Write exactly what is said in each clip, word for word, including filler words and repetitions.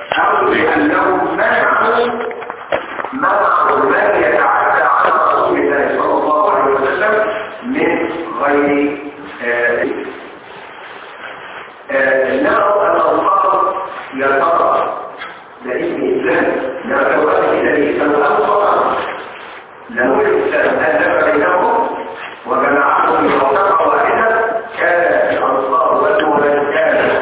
أو لأنهم منعوا منعوا من يتعدى على رسول الله صلى الله عليه وسلم من غير نرى الأنصار يترى لإذن الإسلام نرى إلى الإسلام الأنصار لو الإسلام ألف بينهم وجمعهم بوثقة واحدة كان الأنصار ومن كان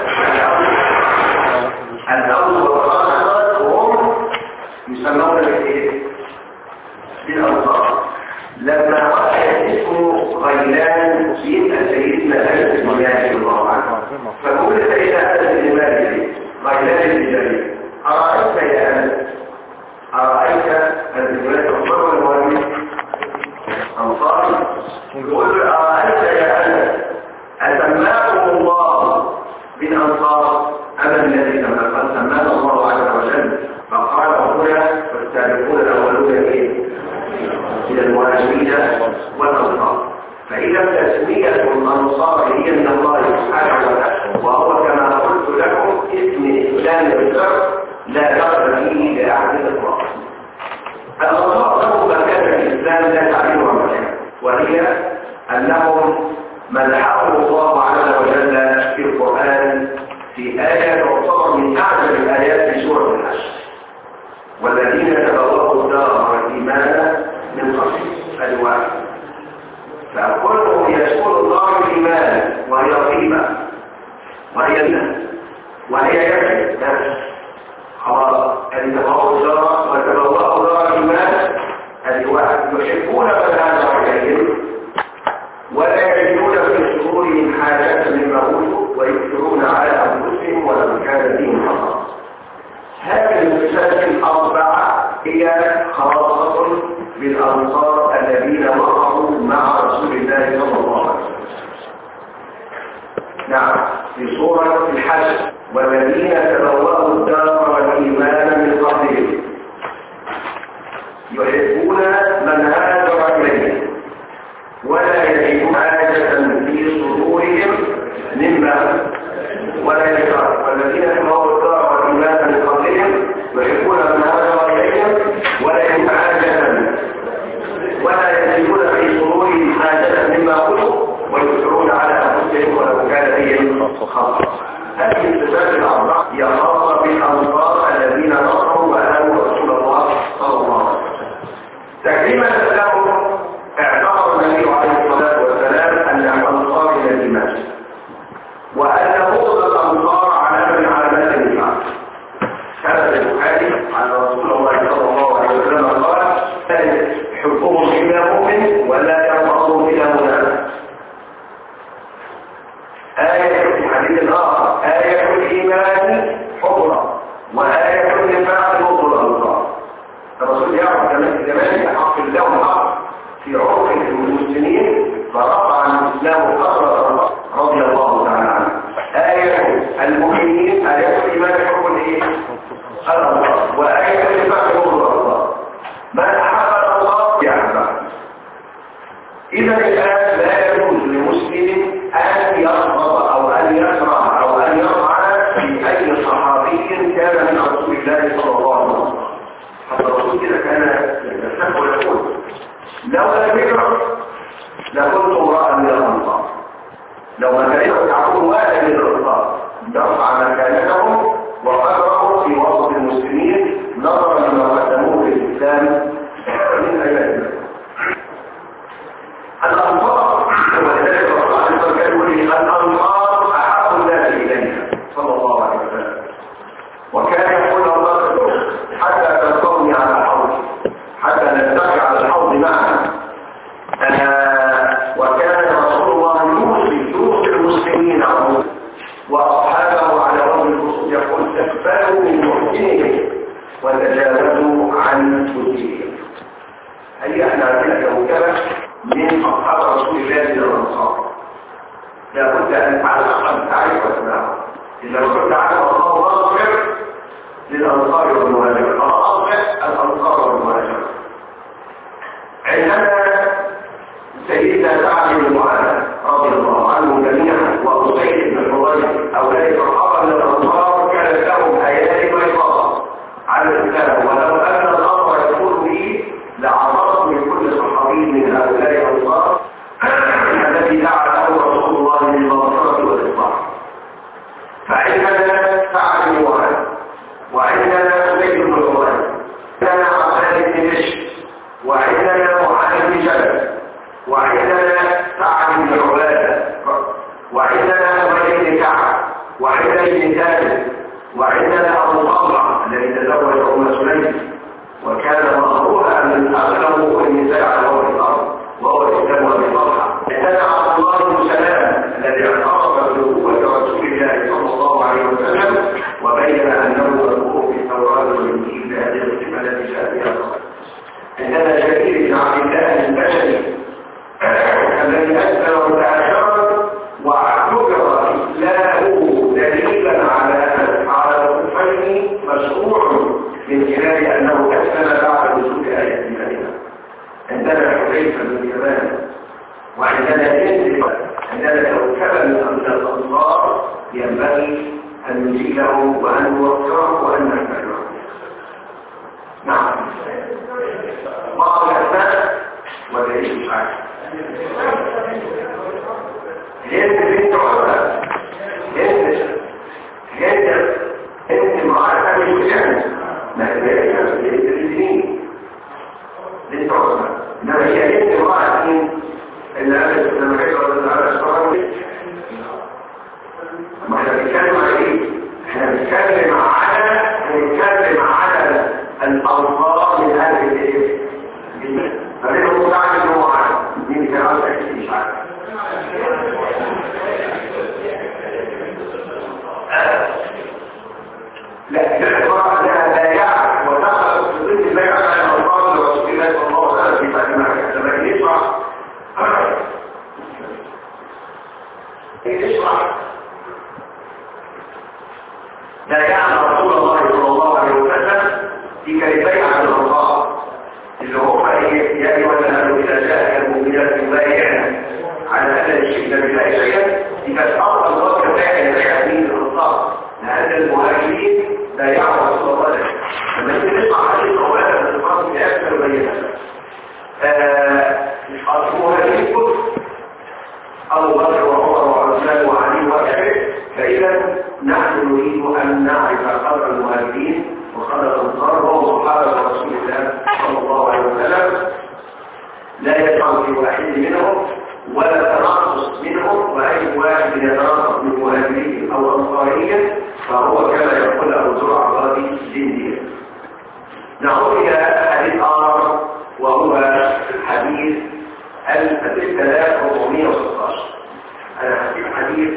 الأول والآخر هم يسمون بالإيه؟ بالأنصار. لما وقع اسمه غيلان يبقى سيدنا أنس بن مالك الله عنه فقول سيدنا أنس بن مالك غيلان بن جرير أرأيت يا أنس أرأيت الرجلات الأنصار والمؤمنين أنصار يقول أرأيت يا أنس أسماكم الله بالأنصار أم الذي سماه الله عز وجل فقال هنا والسابقون الأولون إيه؟ من المهاجرين والأنصار. فإذا تسمية الأنصار هي من الله سبحانه وتعالى وهو كما قلت لكم اسم إسلام الشر لا دخل فيه لأحد الأطراف. الأنصار لهم مكان الإسلام لا تعليم مكان وهي أنهم مدحهم الله عز وجل في القرآن في آية تعتبر من أعجب الآيات في سورة الحشر والذين تبوأوا الدار والإيمان من قبل الواحد فكلهم يدخل دار الإيمان وهي قيمة وهي الناس وهي يجب خلاص أن تبوأوا الدار وتبوأوا دار الإيمان الواحد يحبون من هذا إليهم ولا يجدون في صدورهم حاجة مما أوتوا ويكثرون على أنفسهم ولو كان بهم خطأ. هذه الصفات الأربعة هي خاصة بالأنصار الذين وقعوا مع رسول الله صلى الله عليه وسلم. نعم في سورة الحشر والذين تبوأوا الدار والإيمان من قبلهم يحبون من هاجر إليهم ولا يجدون حاجة في صدورهم مما ولا يجدون والذين تبوأوا الدار والإيمان من قبلهم يحبون من هاجر إليهم ولا يجدون حاجة ولا يجدون في صدورهم حاجة مما أوتوا ويؤثرون على أنفسهم ولو كان بهم خطأ. هذه الصفات الأربعة هي خاصة بالأنصار الذين نصروا وآمنوا رسول الله صلى الله عليه وسلم. تكريما لهم اعتبر النبي عليه الصلاة والسلام أن الأنصار من الإيمان وأن بغض الأنصار علامة من علامات النفاق. هذا البخاري عن رسول الله صلى الله عليه وسلم قال حبهم إلى مؤمن ولا يرفضهم إلى منافق. آية في حديث آخر آية الإيمان حبرة وآية النفاق بغض الأنصار. الرسول يعرف كمان يحق الله حق في عرف المسلمين فرفع عن الإسلام قدر رضي الله تعالى عنه. آية المؤمنين آية الإيمان حب الإيه؟ الأنصار وآية النفاق بغض الأنصار. من أحب الله يحبه. إذا الآن لا يجوز لمسلم أن يغضب أو أن يكره أو أن يطعن في أي صحابي كان من رسول الله صلى الله عليه وسلم. حتى الرسول كده كان يستحق ويقول لو لم يكره لكنت امرأ من الأنصار. لو ما كان يعقوب واحد من الأنصار دفع مكانتهم وقرروا في وسط المسلمين نظرا لما قدموه في الإسلام من أيام الأنصار. ولذلك الرسول عليه الصلاة والسلام يقول الأنصار أحب الناس إلينا صلى الله عليه وسلم وكان يقول الله حتى تلقوني على الحوض حتى نلتقي على الحوض معا. وكان رسول الله يوصي يوصي المسلمين عموما وأصحابه على وجه الخصوص يقول تقبلوا من محسنهم وتجاوزوا عن سيئهم. هل احنا عندنا كوكبة من أصحاب رسول الله للأنصار لابد أن على الأقل تعرف أسماءهم. إذا كنت تعرف الله أصبر للأنصار والمهاجر أصبر الأنصار والمهاجر. عندما سيدنا سعد بن معاذ رضي الله عنه جميعا وأسيد بن حضير أولاد الصحابة من الأنصار كانت لهم أيادي بيضاء وعندنا أبو طلحة الذي تزوج أم سليم وكان مغرورا من أغلبه النساء على وجه الأرض وهو الإسلام أبي طلحة. عندنا عبد الله بن سلام الذي اعترف بنبوة رسول الله صلى الله عليه وسلم وبين أنه مذكور في التوراة والإنجيل بهذه الصفة التي جاء بها الرسول. عندنا جرير بن عبد الله البشري الذي أسلم متأخرا واعتبر إسلامه دليلا على على الكفرين مشروع من خلال أنه أسلم بعد نزول آية المدينة. عندنا حذيفة بن اليمان وعندنا جند عندنا كوكبا من الأنصار ينبغي أن نزيله وأن نوقره وأن نحمله. نعم بعض الأسماء ودليل مش عارف هند بنت عمر هند هند هند معرفة بالجنة ما هي هند الاثنين بنت عمر إنما هي هند معرفة اللي قالت لما حيث على الصلاة ما احنا بنتكلم على ايه؟ احنا بنتكلم على بنتكلم على الألفاظ من هذه الايه؟ فمنهم متعلم انه عارف مين كان عارف اكيد مش عارف. لا الإخبار لا يعرف ودخل في ضمن البيع على الألفاظ لرسول الله صلى الله عليه وسلم في تعليمها لما يشرح يشرح لا يعلم رسول الله صلى الله عليه وسلم في كلمتين عن الألفاظ اللي هو يا أيها الذين إذا جاءك المؤمنات يبايعن على أن الشرك بالله شيئا إذا أفضل الله كفاية لهذه الألفاظ لأن المهاجرين لا يعلم رسول الله لما يجي نسمع حديث أولا من الألفاظ في أكثر بينها المهاجرين كتب أبو بكر وعمر وعثمان وعلي وغيره. فإذا نحن نريد أن نعرف قدر المهاجرين وقدر الأنصار وهم صحابة رسول الله صلى الله عليه وسلم لا يدفع في واحد منهم ولا تناقص منهم، وأي واحد يتناقص من مهاجرين أو أنصاريين فهو كما يقول أبو زرع الرازي زنديق. نعود إلى حديث آخر وهو حديث ستة آلاف وأربعمائة وستة عشر. أنا حديث حديث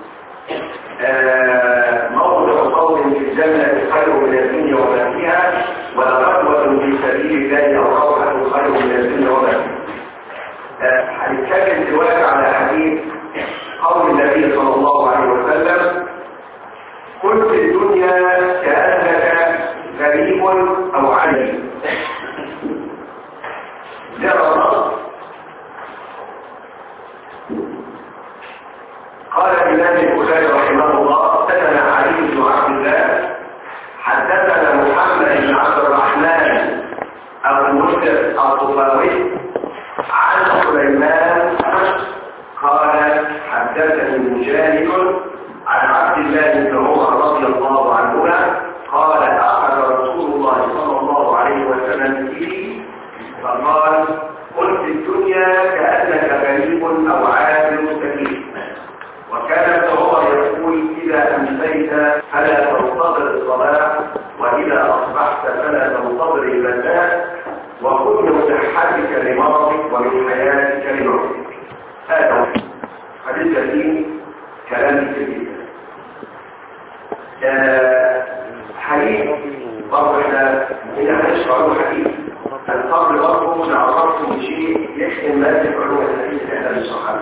آه موضع قول في الجنة خير من الدنيا وما فيها ولغدوة في سبيل الله أو روحة خير من الدنيا وما فيها. هنتكلم آه دلوقتي على حديث قول النبي صلى الله عليه وسلم كن في الدنيا كأنك غريب أو عجيب. نرى قال الإمام البخاري رحمه الله حدثنا علي بن عبد الله حدثنا محمد بن عبد الرحمن أبو مسلم الطفاوي عن سليمان قال حدثني مجاهد عن عبد الله بن عمر رضي الله عنهما قال أخذ رسول الله صلى الله عليه وسلم به فقال قل في الدنيا كأنك غريب أو عابر سبيل. وكان ابن عمر يقول إذا أمسيت فلا تنتظر الصلاة وإذا أصبحت فلا تنتظر المساء وكن من صحتك لمرضك ومن حياتك لموتك. هذا حديث الدين كلام كبير. حديث برضه احنا هنا هنشرح حديث القبر برضه نعرفه بشيء يحسن ما في علوم الحديث لأهل الصحابة.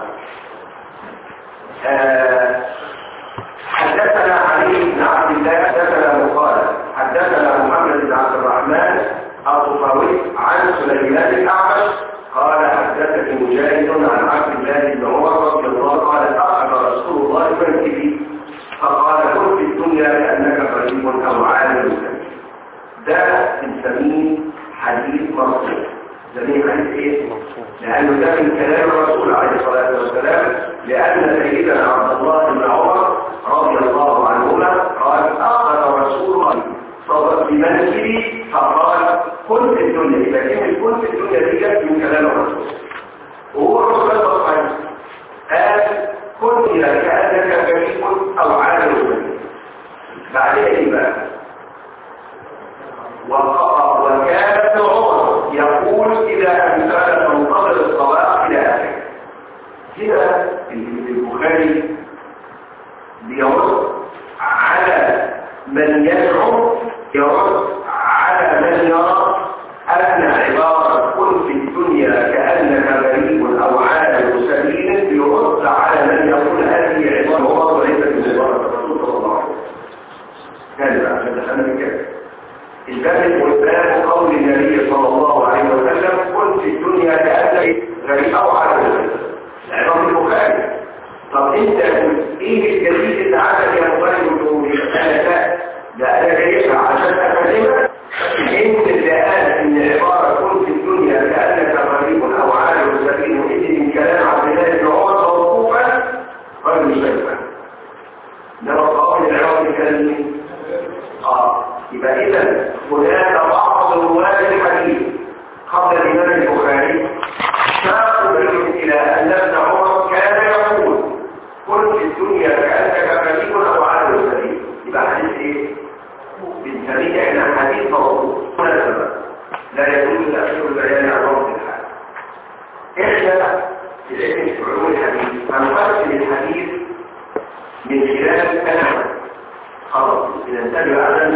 آه حدثنا علي بن عبد الله حدثنا مقال حدثنا محمد بن عبد الرحمن الطفاوي عن سليمان الأعمش قال حدثني مجاهد عن عبد الله بن عمر رضي الله عنه قال أخذ رسول الله منكبي فقال كن في الدنيا كأنك غريب أو عالم. ده بنسميه حديث مرفوع. ده حديث ايه؟ لأنه ده من كلام الرسول عليه الصلاة والسلام، لأن سيدنا عبد الله بن عمر رضي الله عنهما قال أخذ رسول الله صلى الله عليه وسلم بمنكبي فقال كن في الدنيا. لكن كن في الدنيا دي جت من كلام الرسول وهو الرسول صلى قال كن إذا كأنك غريب أو عالم. بعدين بقى يرد على من يرى أن عبارة كن في الدنيا كأنك غريب أو عالم سبيل يرد على من يقول هذه عبارة وهو وليست من عبارة الرسول صلى الله عليه وسلم. كذا عشان تفهم كده. الباب والباب قول النبي صلى الله عليه وسلم كن في الدنيا كأنك غريب أو عالم سبيل. العبارة البخاري. طب انت ايه الجديد اللي عمل يا مبارك وتقول انا ده ده انا جايبها عشان اكلمك انت اللي قال ان عباره كن في الدنيا كانك غريب او عالم سبيل وانت من كلام عبد الله بن عمر موقوفا رجل شيخا ده قول العباره الكلمه. اه يبقى اذا هناك بعض رواه الحديث قبل الامام البخاري شاقوا الى ان ابن عمر كان يقول كن في الدنيا كأنك غريب أو عالم سبيل. يبقى حديث ايه؟ بالسبيل احنا حديث موضوع لا يجوز تأخير البيان عن وقت الحال. احنا في العلم في علوم الحديث هنقسم الحديث من خلال كلام خلاص ننتبه على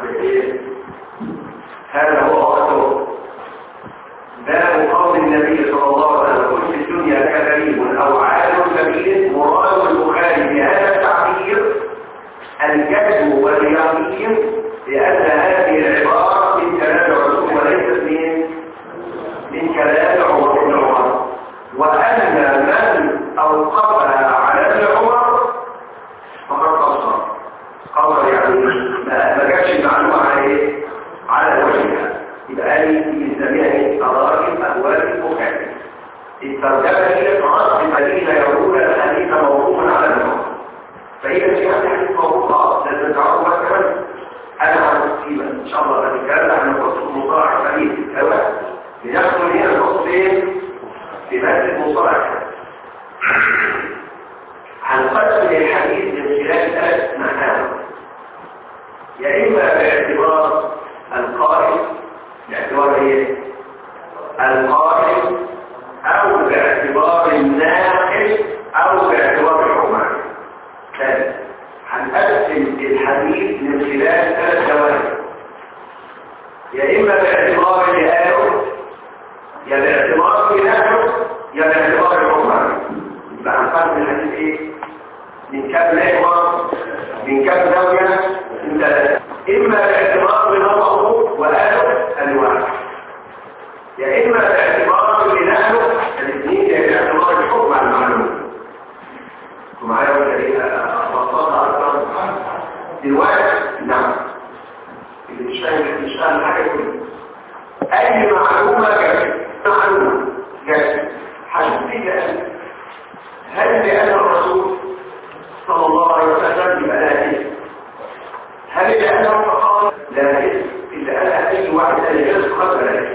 هذا هو وقته. باب قول النبي صلى الله عليه وسلم كن في الدنيا كغريب او عالم سبيل. مراد البخاري بهذا التعبير الجزم واليقين لان هذه العباره من كلام الرسول وليست من من كلام عمر بن عمر، وان من اوقفها على ابن عمر فقد قصر قصر يعني ما جابش المعلومه على ايه؟ على وجهها. يبقى لي بنسميها تراجم أبواب البخاري. الترجمة هي تراجم الذين يقولون الحديث موقوفا على الموقوف. فهي فيها حديث موقوف لازم تعرفوا مثلا أنا هنقيمة إن شاء الله هنتكلم عن قصة مصطلح الحديث الأول لنحصل هنا النقطة فين؟ في مادة المصطلح. هنقسم الحديث من خلال ثلاث محاور، يا إما باعتبار القائل باعتبار ايه؟ القائل او باعتبار الناقل او باعتبار الحكم. ثالث هنقسم الحديث من خلال ثلاث جوانب، يا اما باعتبار اللي قاله يا باعتبار اللي نقله يا باعتبار الحكم. يبقى هنقسم الحديث ايه؟ من كام محور؟ من كام زاويه؟ من ثلاثه. اما باعتبار بنظره وقاله الواحد، يا اما باعتبار اللي نقله الاثنين، يا باعتبار الحكم على المعلومه. ومعايا ولا ايه؟ بسطها اكثر دلوقتي. نعم اللي مش فاهم مش فاهم حاجه كلها. اي معلومه جت معلومه جت هشوف فيها هل لان الرسول صلى الله عليه وسلم يبقى لها اسم؟ هل لانه فقط لا اسم الا قالها اي واحد قال يجوز قبل ذلك؟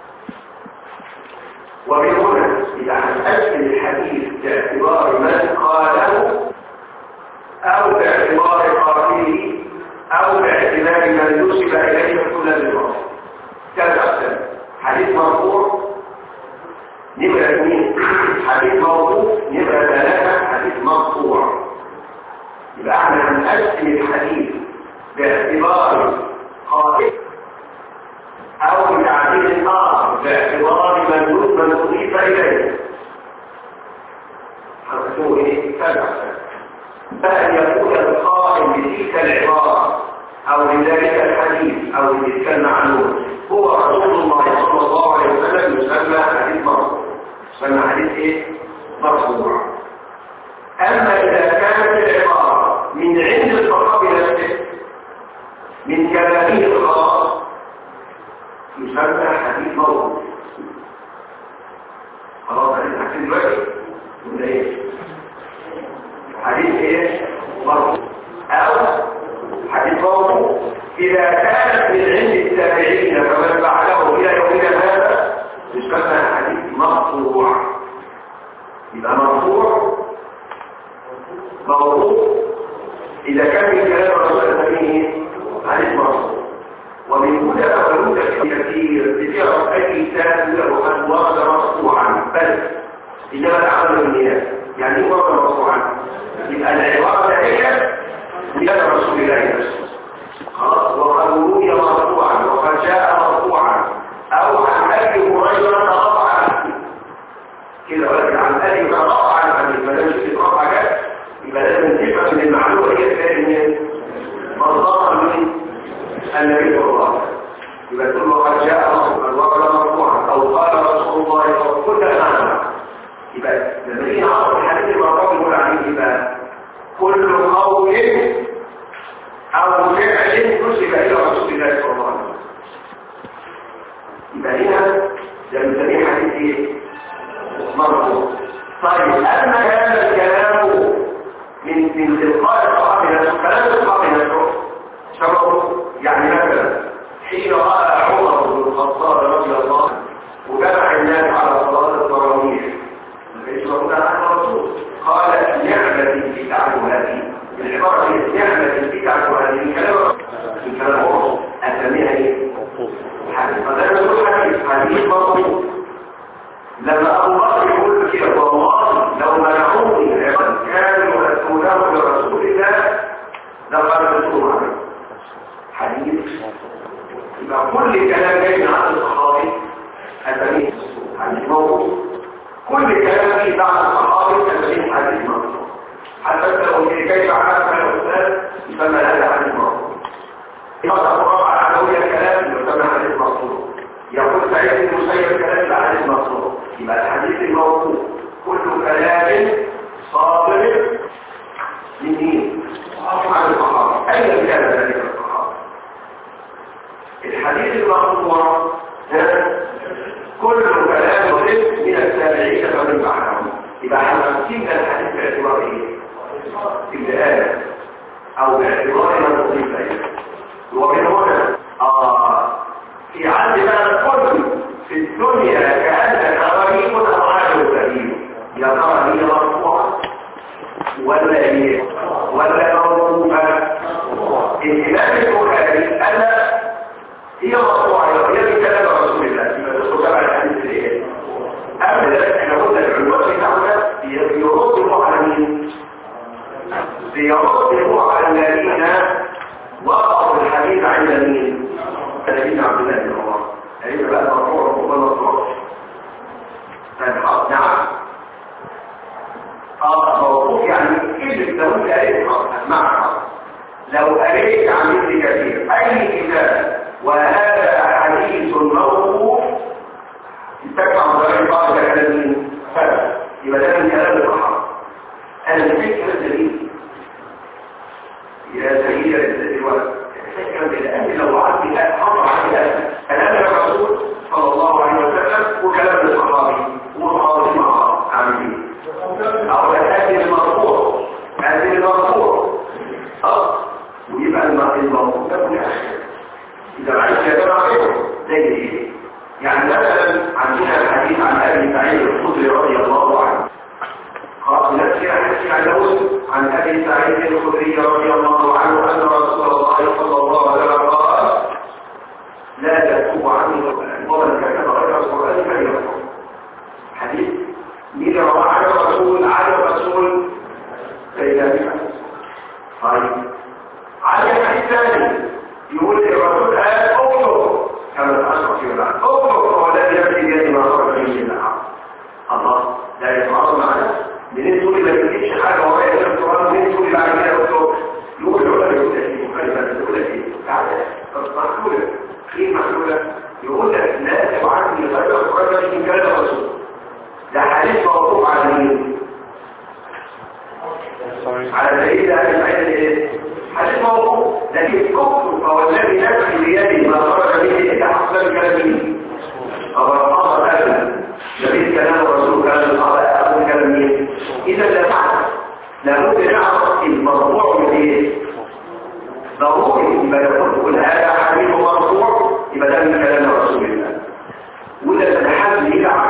ومن هنا اذا هنقسم الحديث باعتبار من قاله او باعتبار قائله او باعتبار من نسب اليه كل الوقت كذا اقسام. حديث مرفوع نمرة اثنين، حديث موضوع نمرة ثلاثة، حديث مقطوع. يبقى احنا هنقسم الحديث باعتبار قائل او بتعديل اخر باعتبار من من اضيف اليه. هنقسمه ايه؟ كذا اقسام. فان يكون القائل بتلك العبارة او لذلك الحديث او لتلك المعلومة هو رسول الله صلى الله عليه وسلم يسمى حديث مرفوع، يسمى حديث ايه؟ مرفوع. اما اذا كانت العبارة من عند الصحابي نفسه من كلامه الخاص يسمى حديث موضوع. خلاص هنحكي دلوقتي ولا ايه؟ حديث ايه؟ مرفوع او حديث موضوع اذا كانت من عند التابعين فمن بعده الى يومنا هذا يسمى حديث مرفوع. يبقى مرفوع موضوع اذا كان من كلام الرسول نسميه حديث مرفوع. ومن هنا أولوك كثير بتعرف أي إنسان له قد ورد مرفوعا بل إنما العمل بالنيات. يعني إيه ورد مرفوعا؟ يبقى العبارة هي من رسول الله نفسه. خلاص وقالوا النبي صلى الله عليه وسلم يبقى تقول له قد جاء الوقت مرفوعا او قال رسول الله وكل ما يبقى لما نيجي نعرف الحديث المرفوع يقول عليه يبقى كل قول او فعل نسب الى رسول الله صلى الله عليه وسلم. يبقى هنا ده بنسميه حديث ايه؟ مرفوع. طيب اما هذا الكلام من من تلقاء الصحابي نفسه كلام الصحابي نفسه شرعه يعني مثلا حين راى عمر بن الخطاب رضي الله عنه وجمع الناس على صلاه التراويح ليس موجود عن الرسول قال نعمه البدعه هذه العباره هي نعمه البدعه هذه كلام كلام عمر اسميها ايه؟ حديث فده نقول حديث حديث مرفوع. لما ابو بكر يقول كده والله لو منعوني عباد كانوا يؤتونه لرسول الله لقد رسول عليه حديث. يبقى كل كلام جاي عن الصحابي اسميه حديث موضوع. كل كلام فيه بعض الصحابي اسميه حديث موضوع. حتى لو كيف عرفنا الاستاذ يسمى هذا حديث موضوع. إذا تفرق على عدوية الكلام يسمى حديث موضوع. يقول سعيد المسيب كلام الحديث موضوع. يبقى الحديث الموضوع كل كلام صادر من مين؟ عن الصحابة. أين كان ذلك الصحابة؟ الحديث الموضوع كل كلام من التابعين فمن بعدهم. يبقى احنا نسيب الحديث باعتبار ايه؟ ابتداء او باعتبار من نضيف اليه. ومن هنا آه في عهد بقى الكل في الدنيا كأنك غريب أو عاجل كريم. يا ترى هي مرفوعة ولا هي ولا موقوفة؟ الإمام البخاري أنا هي مرفوعة هي بكلام رسول الله يبقى تدخل تبع الحديث الإيه؟ أبدا احنا قلنا العنوان بتاعنا يردوا على مين؟ يردوا على الذين وقعوا الحديث عند مين؟ الذين عبد الله بن عمر. هيبقى بقى مرفوع ولا مرفوع؟ نعم. اه موقوف يعني كيف لو انت قريت اسمعها لو قريت عن ابن كثير اي كتاب وهذا حديث موقوف يتبع عن طريق بعض الكلام فرق يبقى ده من كلام الصحابه. انا الفكره الدليل يا سيدي الوقت الفكره الان لو عندي امر عندي كلام الرسول صلى الله عليه وسلم وكلام الصحابي وصحابه مع عاملين او هذه المرفوع هذه المرفوع اه ويبقى المرفوع ده من اذا عايز كلام عليه زي ايه؟ يعني مثلا عندنا الحديث عن ابي سعيد الخدري رضي الله عنه قال نفسي حديث عن داود عن ابي سعيد الخدري رضي الله عنه ان رسول الله صلى الله عليه وسلم قال لا تكتب عني ومن كتب غير القران فليكفر. حديث مين رواه عن الرسول عن الرسول سيدنا طيب على الحديث الثاني يقول الرسول قال اكتب كما تأثر في الوعد اكتب هو الذي يبدي بيد ما خرج من النعم. الله لا يتعارض معنا منين تقول ما تجيبش حاجه ورايا غير القران منين تقول بعد كده اكتب يقول له يقول لك ايه مخالفه تقول لك ايه تعالى محلوله ايه محلوله يقول لك لا تبعني غير القران من كلام الرسول. ده حديث موقوف على مين؟ على سيدنا ابي سعيد ايه؟ حديث موقوف لكن كفر فهو الذي نفسي بيده ما خرج به الا حصل كلام مين؟ او الحاضر ابدا نبيل كلام الرسول كلام الصحابه او كلام مين؟ اذا لا تعرف لابد نعرف المرفوع من ايه؟ ضروري يبقى يقول كل هذا حديث مرفوع يبقى ده من كلام رسول الله. ولا تتحدث الى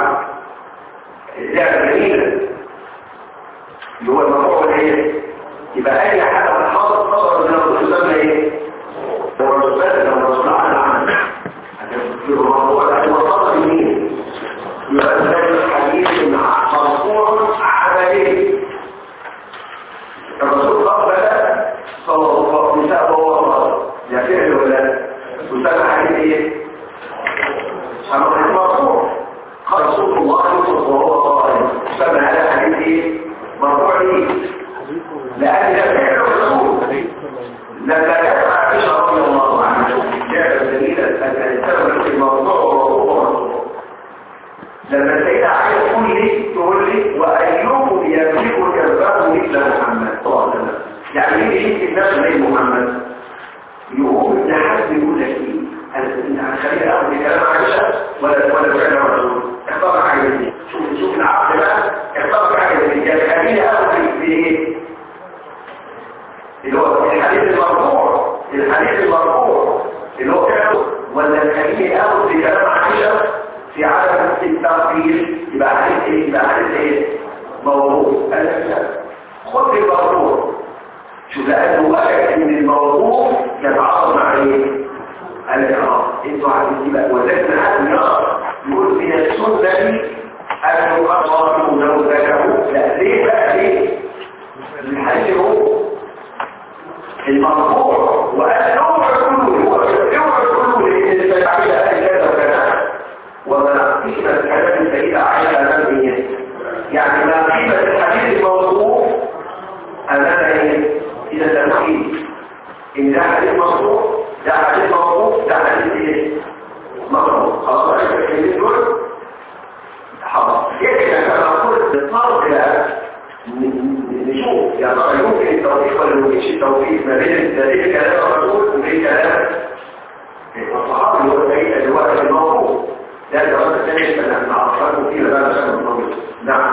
لك خلينا اخذ كلام عائشه ولا ولا فعل الرسول اختار حاجه دي شوف شوف العقل بقى اختار حاجه دي يعني خلينا اخذ بايه اللي هو الحديث المرفوع الحديث المرفوع اللي هو فعله ولا خليني اخذ بكلام عائشه في عدم التقدير يبقى حديث ايه يبقى حديث ايه موضوع قال لك لا خد الموضوع شو لأنه وجد ان الموضوع يتعارض مع ايه قال لك اه انتوا عارفين بقى وذلك حد يقرا يقول من السنه ان يقرأوا لو ذكروا لا ليه بقى ليه الحديث هو المرفوع وقال نوع كله هو نوع كله لان التعبير قال كذا وكذا وما قيمه الكلام السيده عائشه اماميه يعني ما قيمه الحديث الموضوع امام ايه إذا التنقيد إن ده حديث مرفوع ده حديث مرفوع ده حديث إيه؟ مرفوع خلاص عرفت الكلمتين دول؟ حاضر يكفي أن نقول بالطرق إلى نشوف يا ترى يمكن التوفيق ولا يمكنش التوفيق ما بين دليل كلام الرسول وبين كلام الصحابي اللي هو السيد دلوقتي الموضوع ده الجواب الثاني اللي احنا عرفناه فيه بقى بشكل طويل نعم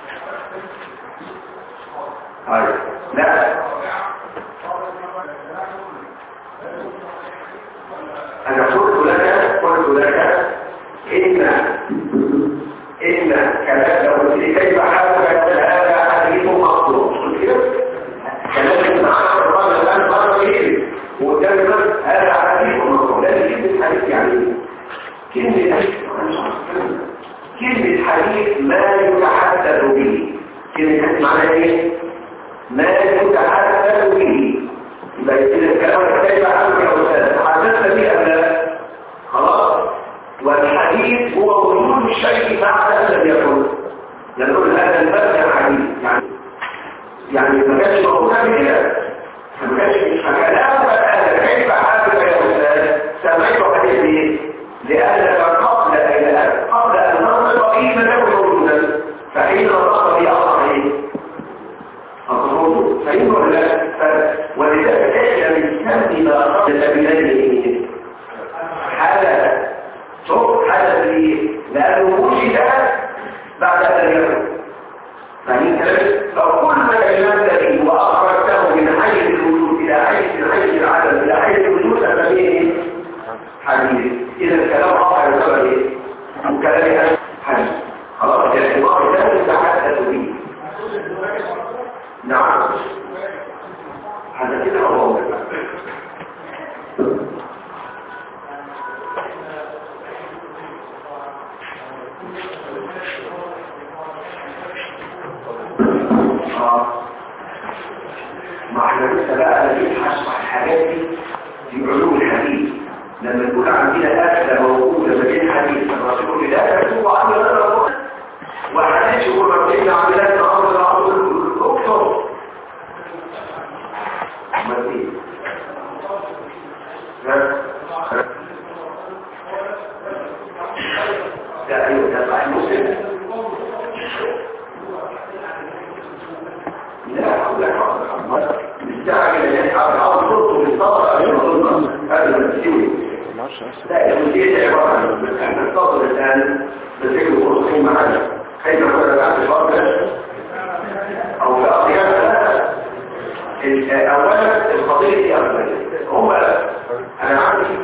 طيب لا أنا قلت لك قلت لك إن إن كلام لو قلت كيف حالك هذا حديث مخصوص قلت كده كلام معنا الرجل الآن مرة كبير وقدام هذا حديث مخصوص لازم كلمة حديث يعني كلمة حديث كلمة حديث ما يتحدث به كلمة حديث معناها إيه؟ ما يتحدث به يبقى يصير الكلام كيف حالك يا أستاذ حدثت به أم لا خلاص والحديث هو وجود الشيء بعد أن لم يكن نقول هذا المبنى حديث يعني يعني ما كانش موجود قبل كده ما كانش فكلامك الآن كيف حالك يا أستاذ سمعت حديث ايه؟ لأنك قبل إلى قبل أن ننطق به ما كان موجودا فحين نطق به أصبح ايه؟ الظهور فإن ولا ولذلك احنا بنسمي ما قبل سبيلين حدث شوف حدث ليه لأنه وجد بعد أن يكون فإن كلمة فكل ما كلمت به وأخرجته من حيث الوجود إلى حيث من حيث العدم إلى حيث الوجود أسميه حديث إذا الكلام رفع يعتبر إيه؟ وكلام حديث خلاص الاعتبار لا يتحدث به نعم هذا كده هو ما احنا لسه بقى نبحث عن الحاجات دي في علوم الحديث لما يكون عندنا أكلة موجودة ما بين حديث الرسول لا يكتب عنه غير وحديث يقول ربنا عملات أمر العرض اكتب مزيد ده أيوه ده صحيح مسلم لا أقول لك مستعجل أن يتعب عاوز صوته بالصبر أبين ظلمة هذا المسيوي لا المسيوي ده عبارة عن احنا نتصل الآن بذكر فرصين معنا كيف كنا بعد الفرق أو في أقيام أولا القضية دي أولا هم أنا عندي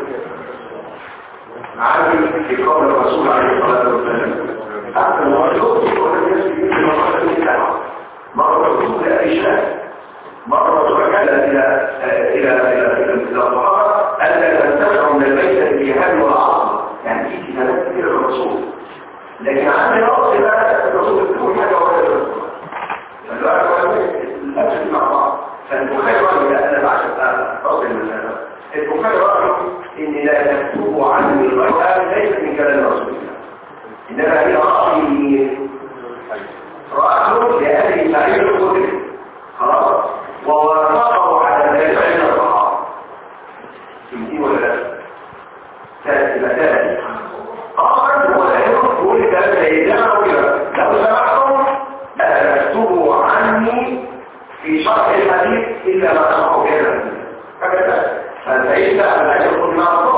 عندي في قول الرسول عليه الصلاة والسلام حتى المرجوط يقول الناس يجب أن يقول الكلام مرة الرسول لأيشاء مرة رجل إلى إلى إلى إلى الصحابة ألا تنتفعوا من البيت الجهاد والعظم يعني في كتابات كثيرة للرسول لكن عندي رأس بقى الرسول يقول حاجة ولا الرسول فالوقت الأبسط مع بعض فالبخاري رأي أنا بعشق رأس المسألة البخاري رأي إن لا تكتب عني الرأي ليس من كلام رسول الله إنما هي رأي رأيه لأهل سعيد الخدري خلاص ووافقه على ذلك عند الصحابة تمتين ولا لا؟ ثالث مثال آخر هو لا يقول الكلام لا يجمع وكذا لو سمحتم لا تكتبوا عني في شرح الحديث إلا ما سمعوا كذا هكذا فالسعيد لا لا يقول ما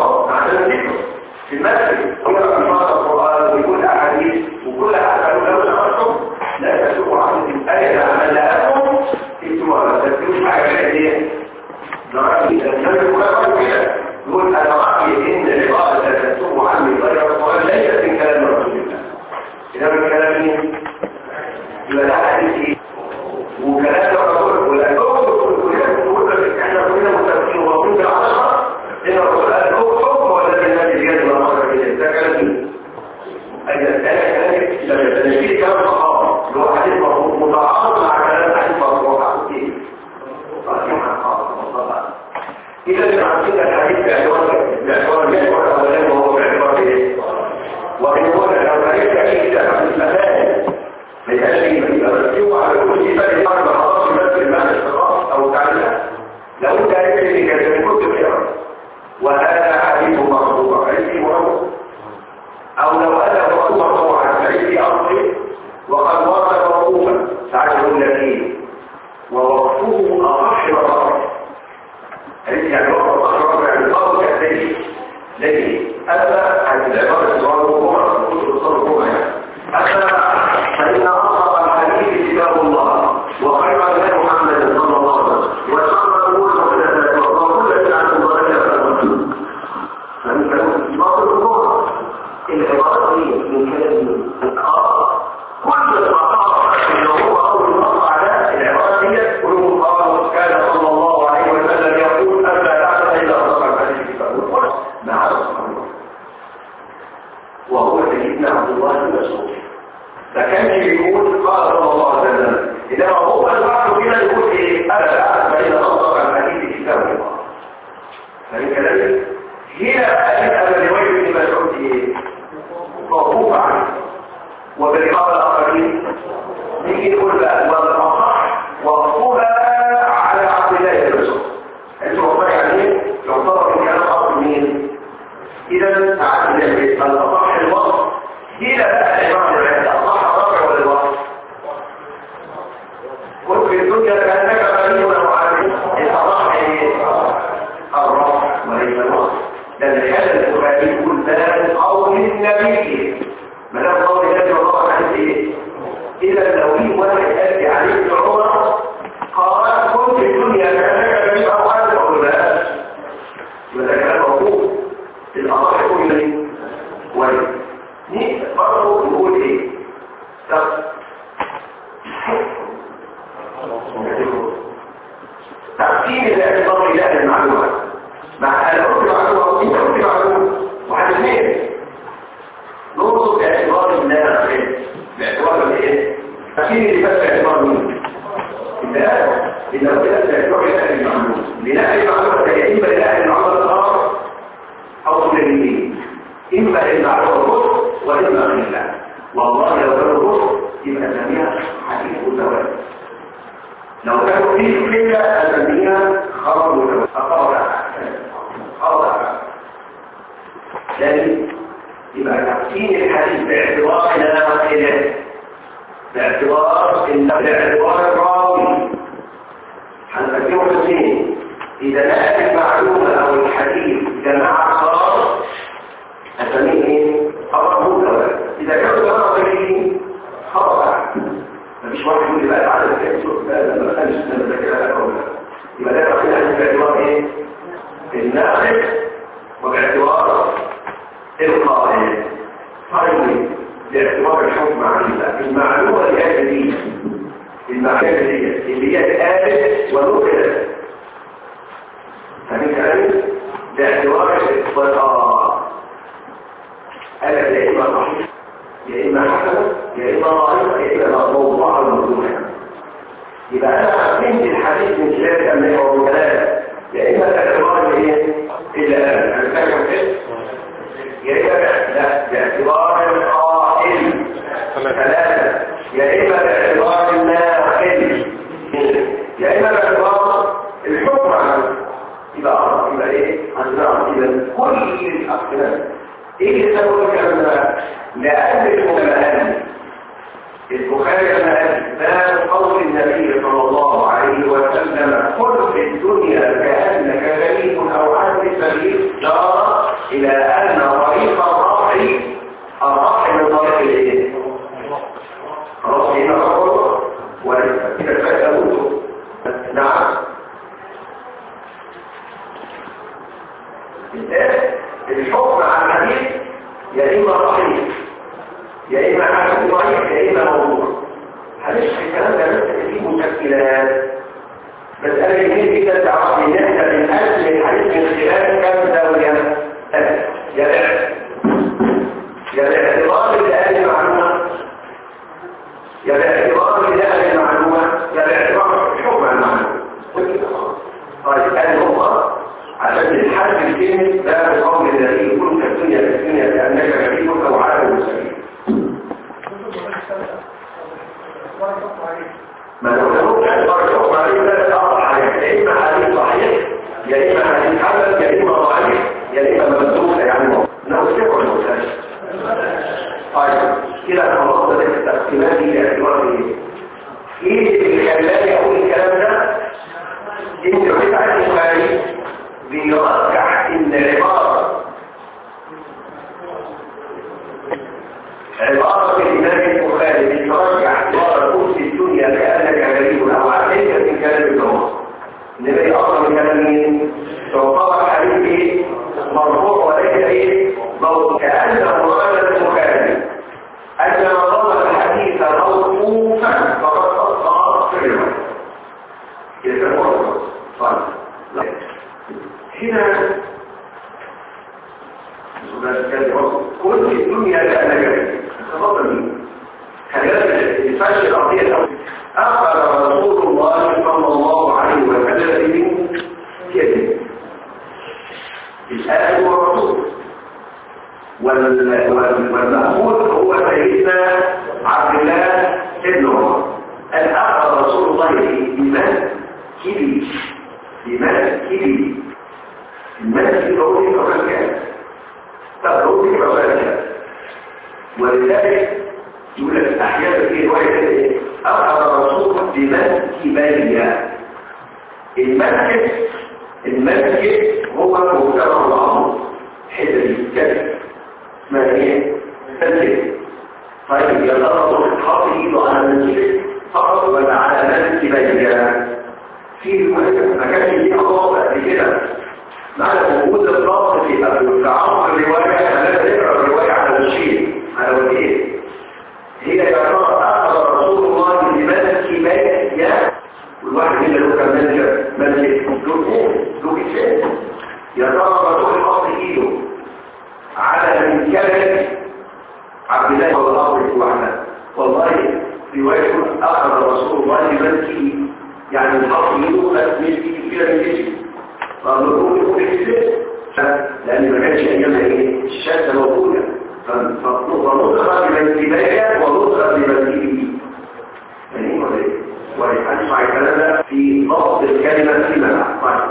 وهذا حديث مرفوع حديث مرفوع او لو أنه مرفوعا فحديث أصلي وقد ورد موقوفا تعالوا الذين ووقفوه أصح وأصح حديث يعني وقف أصح يعني الأصل كالذي الذي أما عن العبارة الصالحة الصالحة أما فإن أصح الحديث كتاب الله وخير هدي محمد صلى الله عليه وسلم وشر الأمور محدثاتها وكل بدعة ضلالة فمن باطل الأمور العبارة دي من كلام الآخر كل ما تعرف أنه هو أول مرة على العبارة دي كله قال كان صلى الله عليه وسلم يقول ألا تعلم إلا أصح الحديث كتاب الله نعم وهو سيدنا عبد الله بن مسعود فكان يقول قال صلى الله عليه وسلم إذا هو الوحد كده يقول إيه ألا أعلم إلا أصدق الحديث كتاب الله فمن كذلك هنا أجد أن رواية ابن مسعود إيه موقوف عنه وبالقول الآخرين نيجي نقول بقى والأصح وقفوها على عبد الله بن مسعود أنتم والله يعني يعتبر من كلام أصل مين إذا تعالى الأصح الوصف هنا بقى الإمام العلم أصح الرفع والوصف قل في الدنيا كأنك غني وعالم الأصح الرفع وليس الوصف لأن هذا البخاري يقول ذلك قول النبي ما دام قول النبي والله عن ايه إذا لو في واحد قال عليه ابن عمر قال كنت في الدنيا كأنك غني أو عالم أقول لا يبقى كلام موقوف الأصح يقول لي ولي نيجي برضه نقول ايه طب تقسيم الاعتبار الى المعلومات مع انا قلت معلومه وانت قلت معلومه واحد اثنين نربط باعتبار الناس باعتبار الايه تقسيم اللي بس باعتبار مين الناس اللي لو كده باعتبار الاهل المعلومه لنقل المعلومه يا اما لنقل المعلومه الاخر او للمين اما المعلومه الكفر واما خلاف والله لو كانوا كفر يبقى نسميها حديث متواتر لو كانوا فيه خلاف نسميها خبر متواتر اقرا اقرا ثاني يبقى تقسيم الحديث باعتبار ناقله باعتبار باعتبار الراوي هنقسمه قسمين اذا نقل المعلومه او الحديث جماعه صار هنسميه ايه؟ خبر متواتر اذا كانوا جماعه صحيحين خبر واحد مفيش واحد يقول لي بقى تعالى الكلام لا لا ما خليش انا كده اقول يبقى ده تقسيم الحديث باعتبار ايه؟ الناقل وباعتبار القائل طيب باعتبار الحكم على المعلومه اللي هي دي المعلومه دي اللي هي اتقالت ونقلت فاهم كلامي باعتبار الاطلاق انا يا اما صحيح يا اما حسن يا اما ضعيف يا اما موضوع او موضوع يبقى انا فهمت الحديث من خلال كلام او كلام يا اما باعتبار ايه الا انا فاهم كده يا إما لا باعتبار القائل ثلاثة يا إما باعتبار الناقل يا إما باعتبار الحكم عنه يبقى أعرف يبقى إيه؟ أنزع إذا كل الأقسام إيه اللي سبب الكلام ده؟ لأن المتمهل البخاري لما قال باب قول النبي صلى الله عليه وسلم كل في الدنيا كأنك غريب أو عن سبيل دار إلى أن طريق الرفع الرفع من طريق الايه؟ خلاص هنا الرفع وإذا فاتبوته نعم الحكم على الحديث يا إما صحيح يا إما حديث ضعيف يا إما موضوع هنشرح الكلام ده بس فيه مشكلات مسألة يمكن جدا تعرف إن إحنا بنقسم الحديث من خلال كم زاوية يا يا باعتبار الآن المعلومة يا باعتبار الآن المعلومة يا باعتبار الحكم على المعلومة طيب هل هو عشان الحد الكلمة ده القول الذي يكون كالدنيا في الدنيا كأنك غريب أو عالم سبيل ما لو لو باعتبار الحكم عليه ثلاث أربع حاجات يا إما حديث صحيح يا إما حديث حسن يا إما ضعيف هي ايه؟ كأنه قال البخاري أن روى الحديث موقوفا فقد أخطأ في الرواية. يتفرق صالح. هنا كل الدنيا لا نجد تفضل مين؟ خلال الفاشل الأرضية الأول أخذ رسول الله صلى الله عليه وسلم من كذب الآن هو الرسول والمأمول هو سيدنا عبد الله بن عمر. الأخذ رسول الله بمن كبير بمن كبير المن كبير هو في كفر تقول في رواية ولذلك يقول لك أحيانا في رواية أخذ الرسول بمن كبالية. المسجد المسجد هو مجتمع العمر حتة الكذب اسمها ايه؟ مسجد. طيب يا ترى الرسول حاط ايده على المسجد فقط ولا على من كبالية؟ في رواية ما كانش ليها خطوة قد كده معنى وجود الضغط في تعرض الرواية لا نقرأ الرواية على الشيء على وجهه. هي يا ترى أخذ رسول الله بمن كبالية والواحد هنا له كان منجر منجر له كتاب يا ترى الرسول حط ايده على من كبالية عبد الله والأرض وحده. والله رواية أخذ رسول الله بمن كبالية يعني الحط ايده مش كبيرة من جسم فالنقول يقول الكتاب لأن ما كانش أيامها إيه الشاشة موجودة فنطلق بمن كبالية ونطلق بمن كبالية يعني ولا إيه؟ وهنسمع الكلام ده في ضبط الكلمة فيما بعد.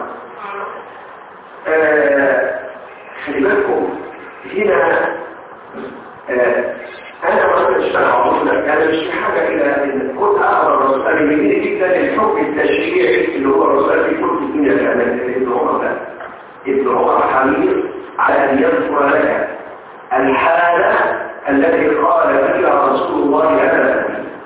خلي بالكم هنا آه أنا ما كنتش أعرفنا أنا مش حاجة إلى إن كنت أخبر الرسول أنا يمكن جدا الحكم التشريعي اللي هو الرسول في كل الدنيا كمان ابن عمر ده ابن عمر حميد على أن يذكر لك الحالة التي قال فيها رسول الله هذا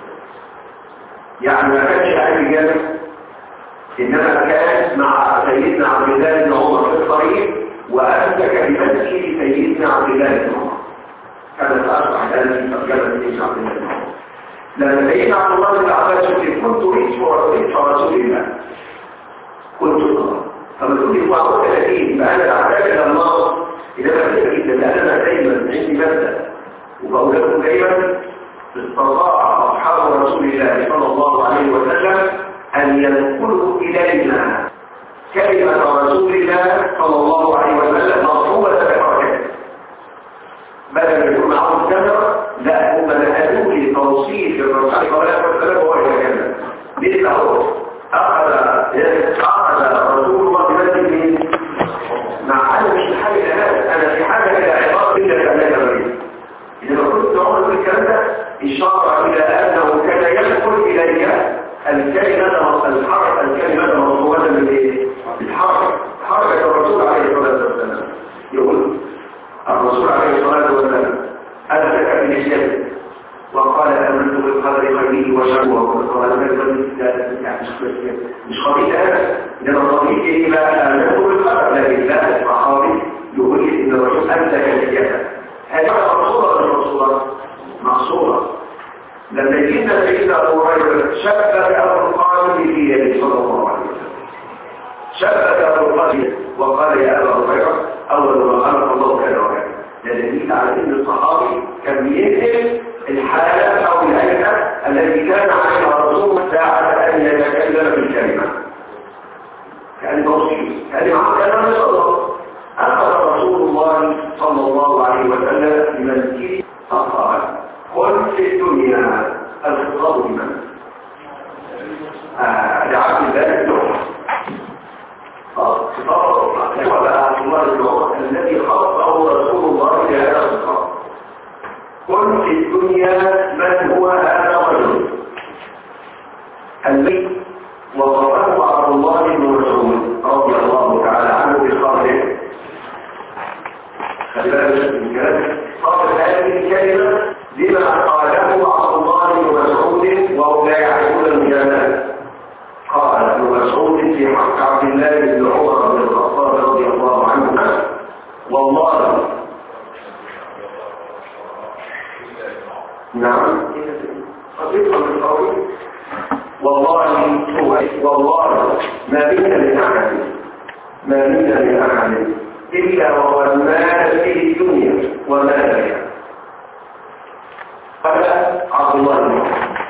يعني ما كانش قاعد جامع إنما كان مع سيدنا عبد الله بن عمر في الطريق وأمسك بمسكه سيدنا عبد الله بن عمر كانت أصبح ذلك في ترجمة سيدنا عبد الله بن عمر لما سيدنا عبد الله بن عباس يقول كنت رئيس رسول الله كنت الله فما تقول لي هو ثلاثين فأنا أحتاج إلى الله إذا ما كنت جدا لأن أنا دايما عندي مبدأ وبقول لكم دايما استطاع أصحاب رسول الله صلى الله عليه وسلم أن ينقلوا إلينا كلمة رسول الله صلى الله عليه وسلم مطلوبة بحركات بدل ما يكون معهم كاميرا لا هم نقلوا لي توصيف الرسول صلى الله عليه وسلم وهو يتكلم مثل هو أخذ أخذ رسول الله بمسجد مع أنا مش في حاجة الآن أنا في حاجة إلى عبارة إلا الأمان الرئيس إذا ما كنت عمر في الكلام ده إشارة إلى أنه كان يدخل إلي الكلمة الحركة الكلمة مطلوبة من إيه؟ الحركة حركة الرسول عليه الصلاة والسلام يقول الرسول عليه الصلاة والسلام أمسك بلسانه وقال آمنت بالقدر خيره وشره وقال مش خبيث هذا إنما خبيث إلى آمنت بالقدر لكن لا الصحابي يقول إن الرسول أمسك بلسانه هذا مقصورة ولا مقصورة؟ مقصورة لما جينا سيدنا أبو هريرة شبك أبو القاسم في يده صلى الله عليه وسلم شبك أبو القاسم وقال يا أبا هريرة أول ما خلق الله كان وكان لدليل على أن الصحابي كان بينقل الحالة أو الهيئة التي كان عليها الرسول ساعة أن يتكلم بالكلمة كان توصيف كلمة عن كلام الله أخذ رسول الله صلى الله عليه وسلم بمنزله فقال قل في الدنيا الخطاب لمن؟ لعبد الله بن عمر خطاب هو بقى عبد الله بن عمر الذي خطبه رسول الله لهذا الخطاب قل في الدنيا من هو هذا الرجل الذي وصفه عبد الله بن مسعود رضي الله تعالى عنه بقوله خلي بالك من كلامه صار هذه الكلمه لما قاله عبد الله بن مسعود وهو لا يعرفون المجاملات قال ابن مسعود في حق عبد الله بن عمر بن الخطاب رضي الله عنه والله نعم قضيتها من قوي والله هو والله ما منا من أحد ما منا من أحد إلا وهو مال في الدنيا وما فيها قال عبد الله بن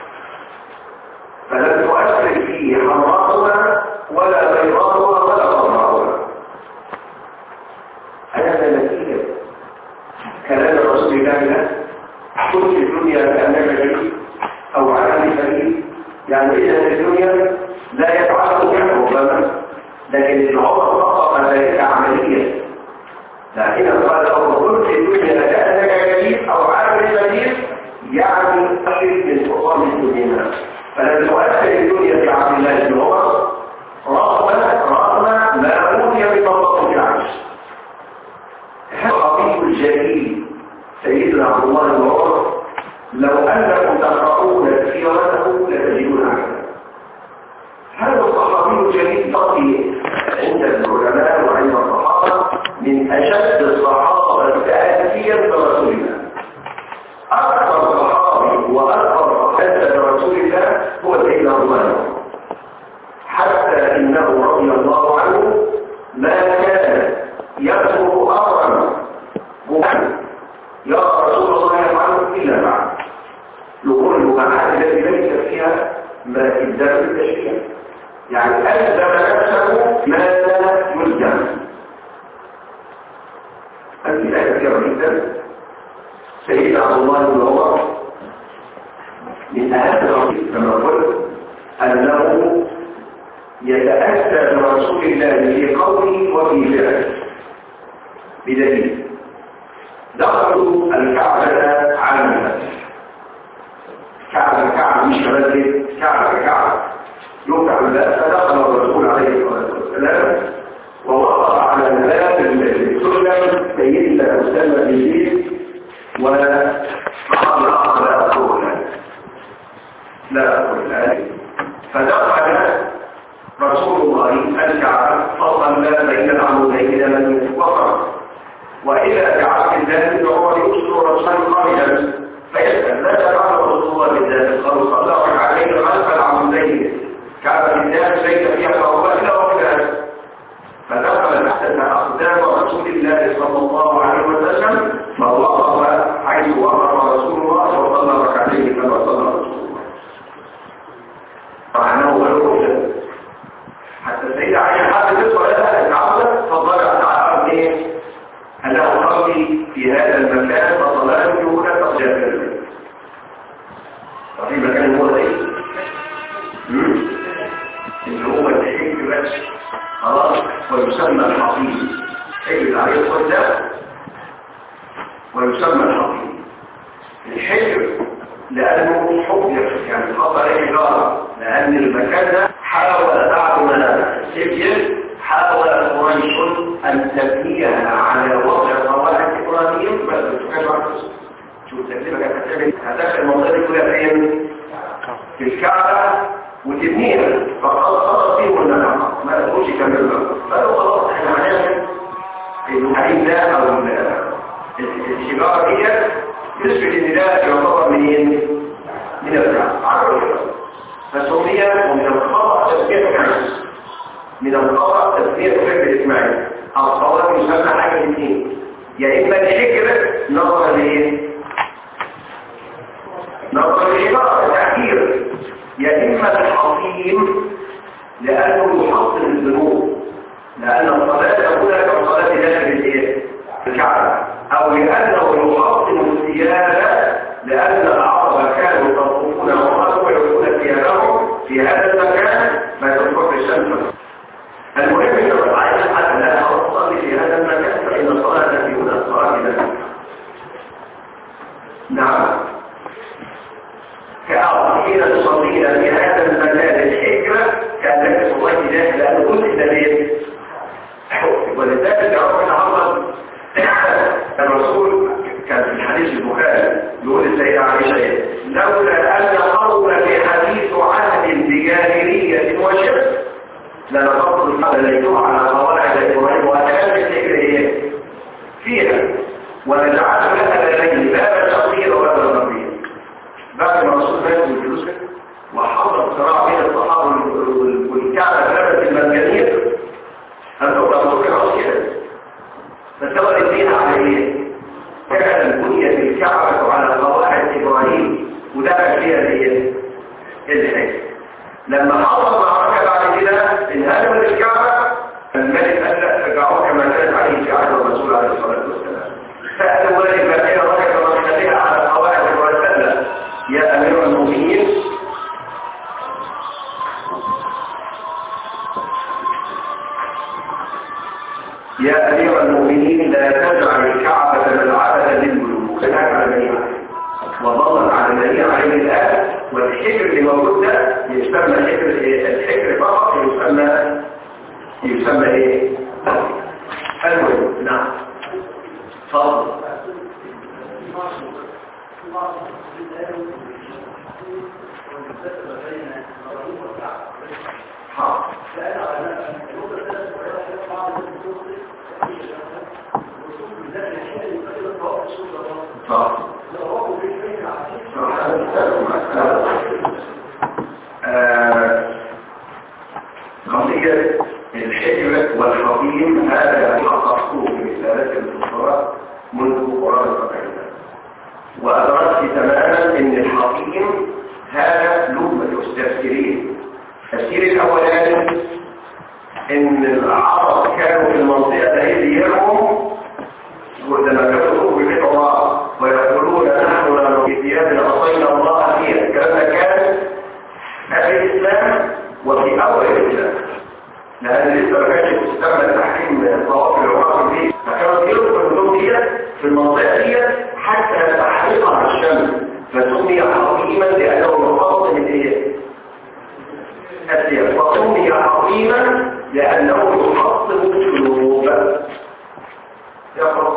فلم تؤثر فيه حمراؤها ولا بيضاؤها ولا ضراؤها. هذا نتيجة كلام رسول الله له كن في الدنيا كأنك شريك أو عالم فريق. يعني إذا الدنيا لا يفعله يعني ربما لكن العمر فقط ذلك عملية. لكن قال له كن في الدنيا كأنك شريك أو عالم فريق يعني أشرك من حطام الدنيا. فلم تؤثر الدنيا في عبد الله بن عمر رغم رغم ما أوتي بمنطقة العيش. هذا الخطيب الجليل سيدنا عبد الله بن عمر لو أنكم تقرؤون سيرته لتجدون عجبا. هذا الصحابي الجليل تقي عند العلماء وعند الصحابة من أشد الصحابة تأثيرا برسول الله. أكثر صحابي وأكثر حدث برسول الله هو سيدنا عبد الله بن عمر، حتى إنه رضي الله عنه ما كان يذكر أمرا مبهما يا رسول الله يفعله إلا بعد لقول المباحات التي ليس فيها ما إبداع التشريع. يعني ألزم نفسه ما لا يلزم. هذه الآية كثيرة جدا. سيدنا عبد الله بن عمر من أهم الرسول كما قلت أنه يتأسى برسول الله في قوله وفي فعله بدليل دخلوا الكعبة عامة. كعبة كعبة مش مسجد، كعبة كعبة يفتح الباب. فدخل الرسول عليه الصلاة والسلام ووقف على الباب السلم سيدنا أسامة بن زيد وقال لا أقول لا أقول ذلك. فدخل رسول الله الكعبة فصلى بين العمودين لم وقف وإذا كعبة الله بن عمر يسر رسول قائلا فيسأل لا تفعل رسول الله بالذات قالوا صلى الله عليه خلف العمودين كعبة الله ليس فيها فهو إلا وكذا. فدخل تحت أقدام رسول الله صلى الله عليه وسلم فوقف حيث وقف رسول الله وصلى ركعتين كما صلى رسول الله معناه ولو حتى السيدة عائشة حتى تدخل لها الكعبة فضلت على ايه؟ أنه قصدي في هذا المكان فصلاته هنا ترجع البيت. وفي مكان هو ايه؟ اللي هو الحج بس خلاص ويسمى الحقيقي حج عليه الخدام ويسمى الحقيقي. الحج لأنه حجر يعني خط عليه إدارة لأن المكان ده حاول بعض منابع السبيل حاول قريش أن تبنيها على وضع قواعد إبراهيم بس بتكلم عن شو التكليفة كانت تعمل هدف المنطقة كلها فين؟ في الكعبة وتبنيها فقال خلاص فيه ولا ما تقولش كمل فقالوا خلاص احنا هنعمل الحديد ده أو الشجارة دي يثبت ان ده يعتبر منين؟ من الكعبة عربية فسمية ومن الخطأ تسمية الكعبة من الخطأ تسمية فكر الإسماعيل. الصواب يسمى حاجة الاثنين يا إما الحجر نظرا لإيه؟ نظرا للإشارة التأخير يا إما الحصيم لأنه يحصل الذنوب لأن الصلاة هنا كالصلاة داخل الإيه؟ الكعبة أو لأنه يحصل الثياب لأن العرب كانوا يطوفون وقالوا يكون ثيابهم في هذا المكان ما تدخل الشمس. المهم ان الرعاية حتى لا تصلي في هذا المكان فإن الصلاة في هنا الصلاة لا. نعم كأعطينا تصلينا في هذا المكان الحجرة كأنك تصلي ذلك لأنه كنت دليل ولذلك ربنا عظم الرسول كان في الحديث البخاري يقول السيدة عائشة لولا أن قوم في حديث عهد بجاهلية وشرك لنقضوا ليتوها على قواعد إبراهيم وأكاد الفكر إيه؟ ونجعل لها لديه بابا شرقيا وبابا غربيا. بعد ما الرسول مات بالفلوس وحصل صراع بين الصحابه والكعبه ثابت المجانيه، الرسول كان عاوز كده فسوى الاثنين على ايه؟ فعلا بنيت الكعبه على قواعد ابراهيم ودخل فيها الايه؟ الحج. لما حصل معركه بعد كده انهدمت الكعبه، الملك قال لا ترجعوها كما كانت عليه في عهد الرسول عليه الصلاه والسلام. سالوا مالك فإن رجل رجلها على قواعد وسلم يا امير المؤمنين يا امير المؤمنين لا تجعل الكعبه ملعبه للملوك، هكذا بني عليه وظلت على بني عليه الان. والحجر اللي موجود ده يسمى حجر الحجر فقط، يسمى يسمى ايه؟ المهم. نعم تفضل. قضية الحجر والحطيم هذا حققته في رسالة الدكتوراه منذ قرابة الأربعين، وأدركت تماما أن الحطيم هذا لغة التفسيرين. التفسير الأولاني أن العرب كانوا في المنطقة التي يرموا ولما كانوا ببيت الله ويقولون نحن لا ثياب عصينا الله فيها، الكلام كان في الإسلام وفي أول الإسلام، لأن لسه ما كانش تستعمل تحكيم طواف العراق دي، فكانوا يلقوا الهدوم دي في المنطقة دي حتى تحرقها الشمس، فسمي حطيما لأنه مخاص من إيه؟ الثياب، فسمي حطيما لأنه يحطم القلوب. يا خلاص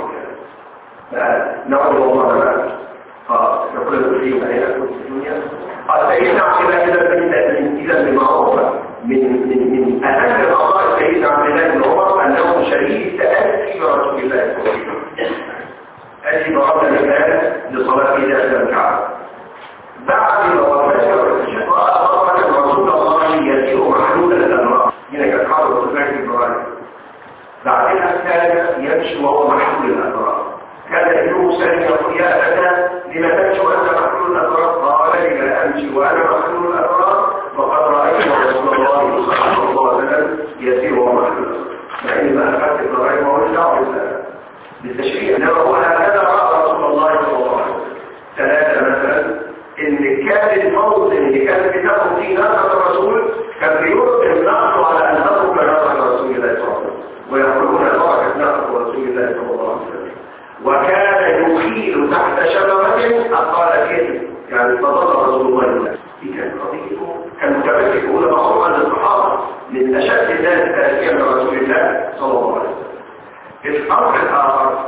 كده نعود والله معنا اه نقول فيه هنا في الدنيا سيدنا عبد الله كده من إذا بمعروفة من من من أهم الأعضاء سيدنا عبد الله بن عمر أنه شديد تأسي برسول الله صلى الله عليه وسلم. أتي بعض الناس لصلاة إلى الكعبة بعد ما وفاته الشقاء أمر رسول الله يسير محلولا الأمراض. هنا كان حاضر صفات إبراهيم، بعدها كان يمشي وهو محلول الأمراض. كان يوم سلم يقول يا أبدا لما تمشي وأنت محلول الأمراض؟ قال لما أمشي وأنا محلول الأمراض وقد رأيت رسول الله صلى الله عليه وسلم يسير وهو محلول. يعني ما أخذت إبراهيم وهو دعوة بالتشريع، إنما هو هكذا رأى رسول الله صلى الله عليه وسلم. ثلاثة مثلا إن كان الموضع اللي كان بتاخد فيه ناقة الرسول كان بيرد النقص على أن تترك ناقة رسول الله صلى الله عليه وسلم، ويقولون بركة ناقة رسول الله صلى الله عليه وسلم. وكان يخيل تحت شجرة أقال كده، يعني فضل رسول الله. دي كانت قضيته، كان متمسك أولى معروفة للصحابة من أشد الناس تأثيرا برسول الله صلى الله عليه وسلم. الأمر الآخر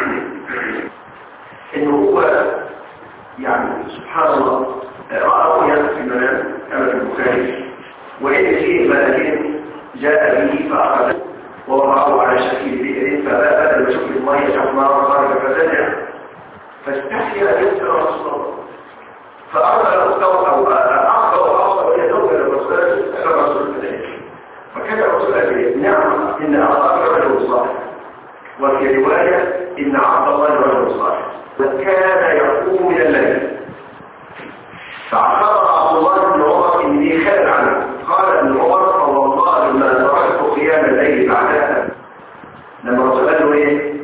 إنه هو يعني سبحان الله رأى رؤيا في المنام كما في البخاري، وإن فيه ملاكين جاء به فأخذه ووضعه على شكل بئر فبدأ يشوف المية شاف نار خارج فزجع فاستحيا أن يسأل رسول الله، فأرسل أخته أو أخته وأخته إلى زوجة الرسول إلى الرسول الكذلك. فكان الرسول قال نعم إن أخاك رجل صالح، وفي رواية إن عبد الله رجل صالح وكان يقوم من الليل. فاعتبر عبد الله بن عمر إني خال عنه، قال ابن عمر فوالله ما تركت قيام الليل بعدها. لما الرسول قال له ايه؟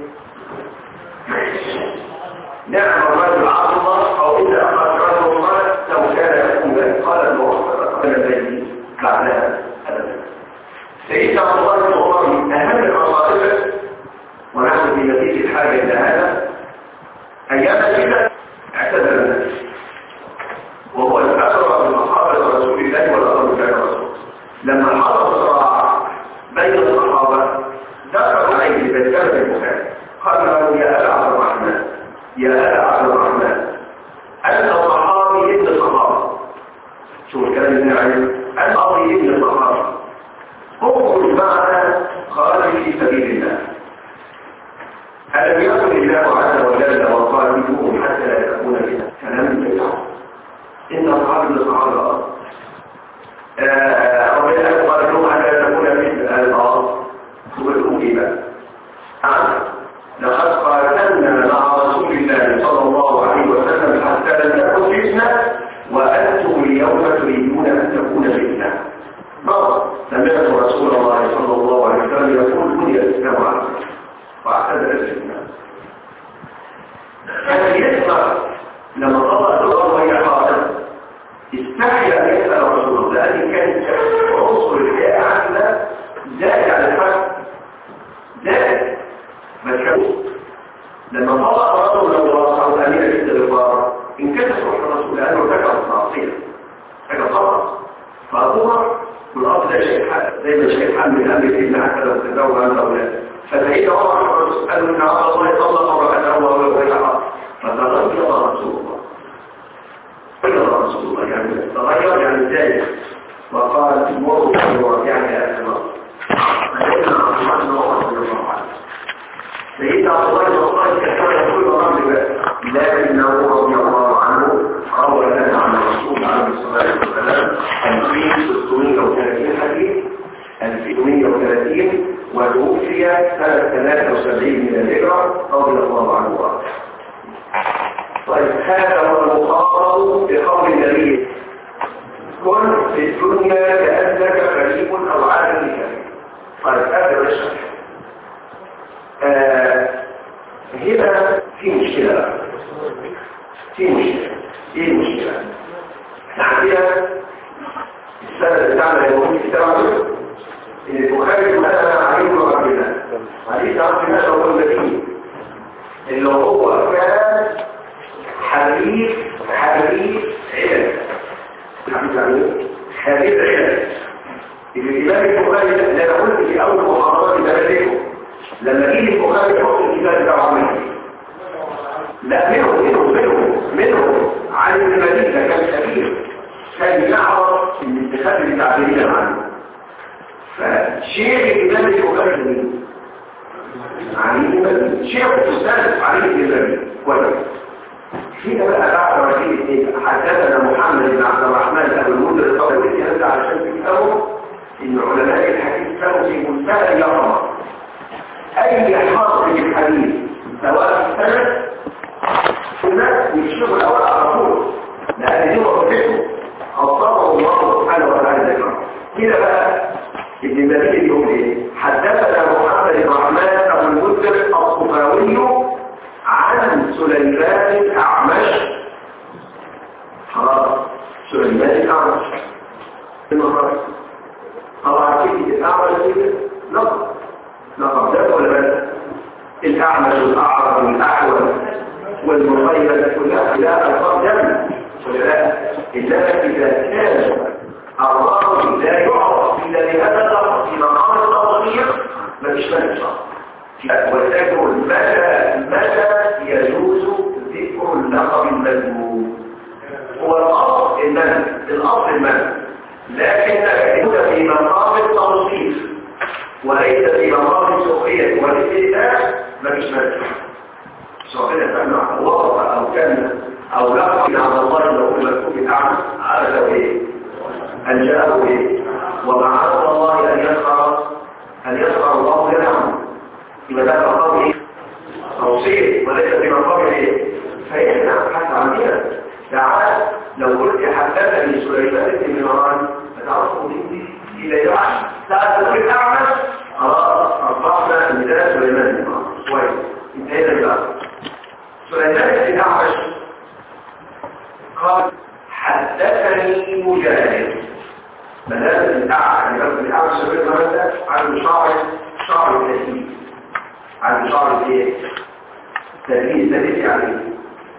نعم الرجل عبد الله او إذا أخذ رجل الله لو كان يقوم ذلك. قال ابن عمر قيام الليل بعدها أبدا. سيدنا عبد الله بن عمر من أهم المصائب، ونحن في نتيجة الحاجة إلى هذا أيام كده اعتذر الناس، وهو الأسرى من أصحاب رسول الله والأمر من الرسول. لما حصل صراع بين الصحابة دخلوا عليه بذكر البخاري قال له يا أبا عبد الرحمن يا أبا عبد الرحمن أنت صحابي ابن صحابي. شو الكلام ابن علي؟ أنت صحابي ابن صحابي، اخرج معنا خارج في سبيل الله. ألم يقل الله عز وجل لما طلع رجل لو وصعوا أمير الاستغفار انكسر روح الرسول لأنه ارتكب معصية حاجة خطأ فأبوها والأرض ده شيء حق زي ما شيء حق من أمر الإبن حتى لو تزوج عن أولاد فسيدنا عمر الرسول قالوا إن عبد الله يطلق امرأته وهو وجهها فتغير رسول الله تغير رسول الله يعني تغير يعني ازاي وقال مروا يعني يا أخي سيدنا عبد الله رضي الله عنه سيدنا عبد الله رضي الله عنه كان يقول الرجل لكنه رضي الله عنه روى لنا عن الرسول عليه الصلاه والسلام ألفين وستمائة وثلاثين حديث ألفين ومائة وثلاثين وتوفي سنه ثلاثة وسبعين من الهجره رضي الله عنه وارضاه. طيب هذا هو المخاطب بقول النبي كن في الدنيا كانك غريب او عالم كريم. طيب هذا الشرح آه هنا في مشكلة في مشكلة ايه المشكلة؟ احنا عندنا السنة بتاعنا يقول في كتاب ان البخاري مثلا عليه وعبد الله عليه عبد الله هو المديني اللي هو كان حبيب حبيب علم حبيب علم حبيب علم الإمام البخاري اللي انا قلت في اول محاضرات بلدكم لما جه البخاري يحط الكتاب بتاعه عمل لا منهم منهم منهم منهم علي بن مدينة كان كبير كان يعرف ان الاتخاذ التعبيرين عنه فشيخ الإمام البخاري مين؟ علي بن مدينة شيخ الأستاذ علي بن مدينة كويس هنا بقى بعد رجيل ايه حدثنا محمد بن عبد الرحمن ابو المنذر الطويل هذا علشان في كتابه ان علماء الحديث كانوا في منتهى اليقظه اي حاصل الحديث سواء في السند الناس يشوفوا الاول على طول لان دي وظيفته خصصه الله سبحانه وتعالى ذكره كده بقى ابن المديني يقول ايه حدثنا محمد بن الرحمن ابو المنذر الطفاوي عن سليمان الاعمش خلاص سليمان الاعمش المخرج طبعا كلمه الاعمش كده لقب لقب ده ولا بس الاعمش والاعرج والاحول والمغيبه كلها لا الفاظ جمع ولا لا الا اذا كان الراوي لا يعرف الا بهذا اللفظ في مقام التوضيح مفيش مانع وذكر متى متى يجوز ذكر اللقب المذموم هو الاصل المنع الاصل المنع لكن يكون في مقام التوصيف وليس في مقام السخريه والاستهزاء مفيش مانع سواء كان وصف او كان او لقب عبد الله لو مكتوب الاعمى على ايه ان جاءه ايه ومعاذ الله ان يسخر ان يسخر الله لنا يبقى ده مقام ايه توصيف وليس في مقام ايه فإحنا حتى عندنا تعال لو قلت حدثني سليمان بن مهران فتعرفوا دي الى يوم ساعه تقول اعمش خلاص اصبحنا ان ده سليمان بن مهران كويس انتهينا بقى سليمان بن اعمش قال حدثني مجاهد مدارس الاعمش يعني بس الاعمش بن مهران ده عنده شعر شعر التسليم عنده شعر ايه تسليم تسليم يعني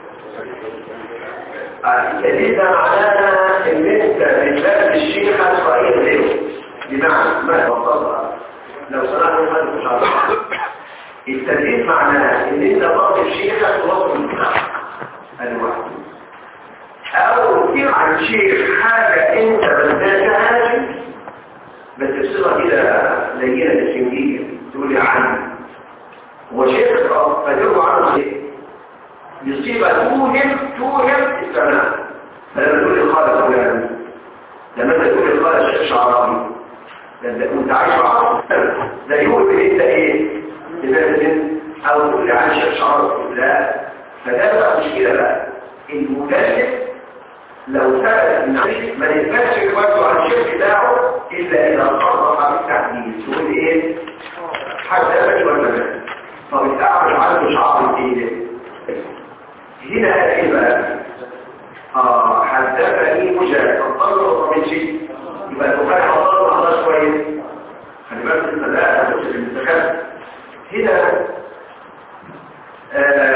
التدليل ده معناها ان انت بتلاقي الشيخ صحيح له بمعنى ما تفضل لو سمعت ما مش عارف التدليل معناها ان انت تقضي الشيخ توصل الواحد او تطير عن شيخ حاجه انت بداتها بس بصيغه كده لينه الاسكندريه تقول لي عنه وشيخ فدروا عنه شيء بصيغه توهم توهم السماع فلما تقول الخالق فلان لما تقول الخالق الشيخ شعراوي انت عايش عرب ده يقول لي انت ايه لازم او تقول لي عن الشيخ شعراوي لا فده بقى مشكله بقى المجلد لو ثبت ان ما يثبتش روايته عن الشيخ بتاعه الا اذا صرح بالتحديث تقول لي ايه حدثني ولا لا طب الاعمل عنده شعر ايه هنا ايه بقى اه حدثني مجاهد الطلب من شيء يبقى البخاري حضر حضر كويس خلي بالك انت لا تخش في الانتخاب هنا آه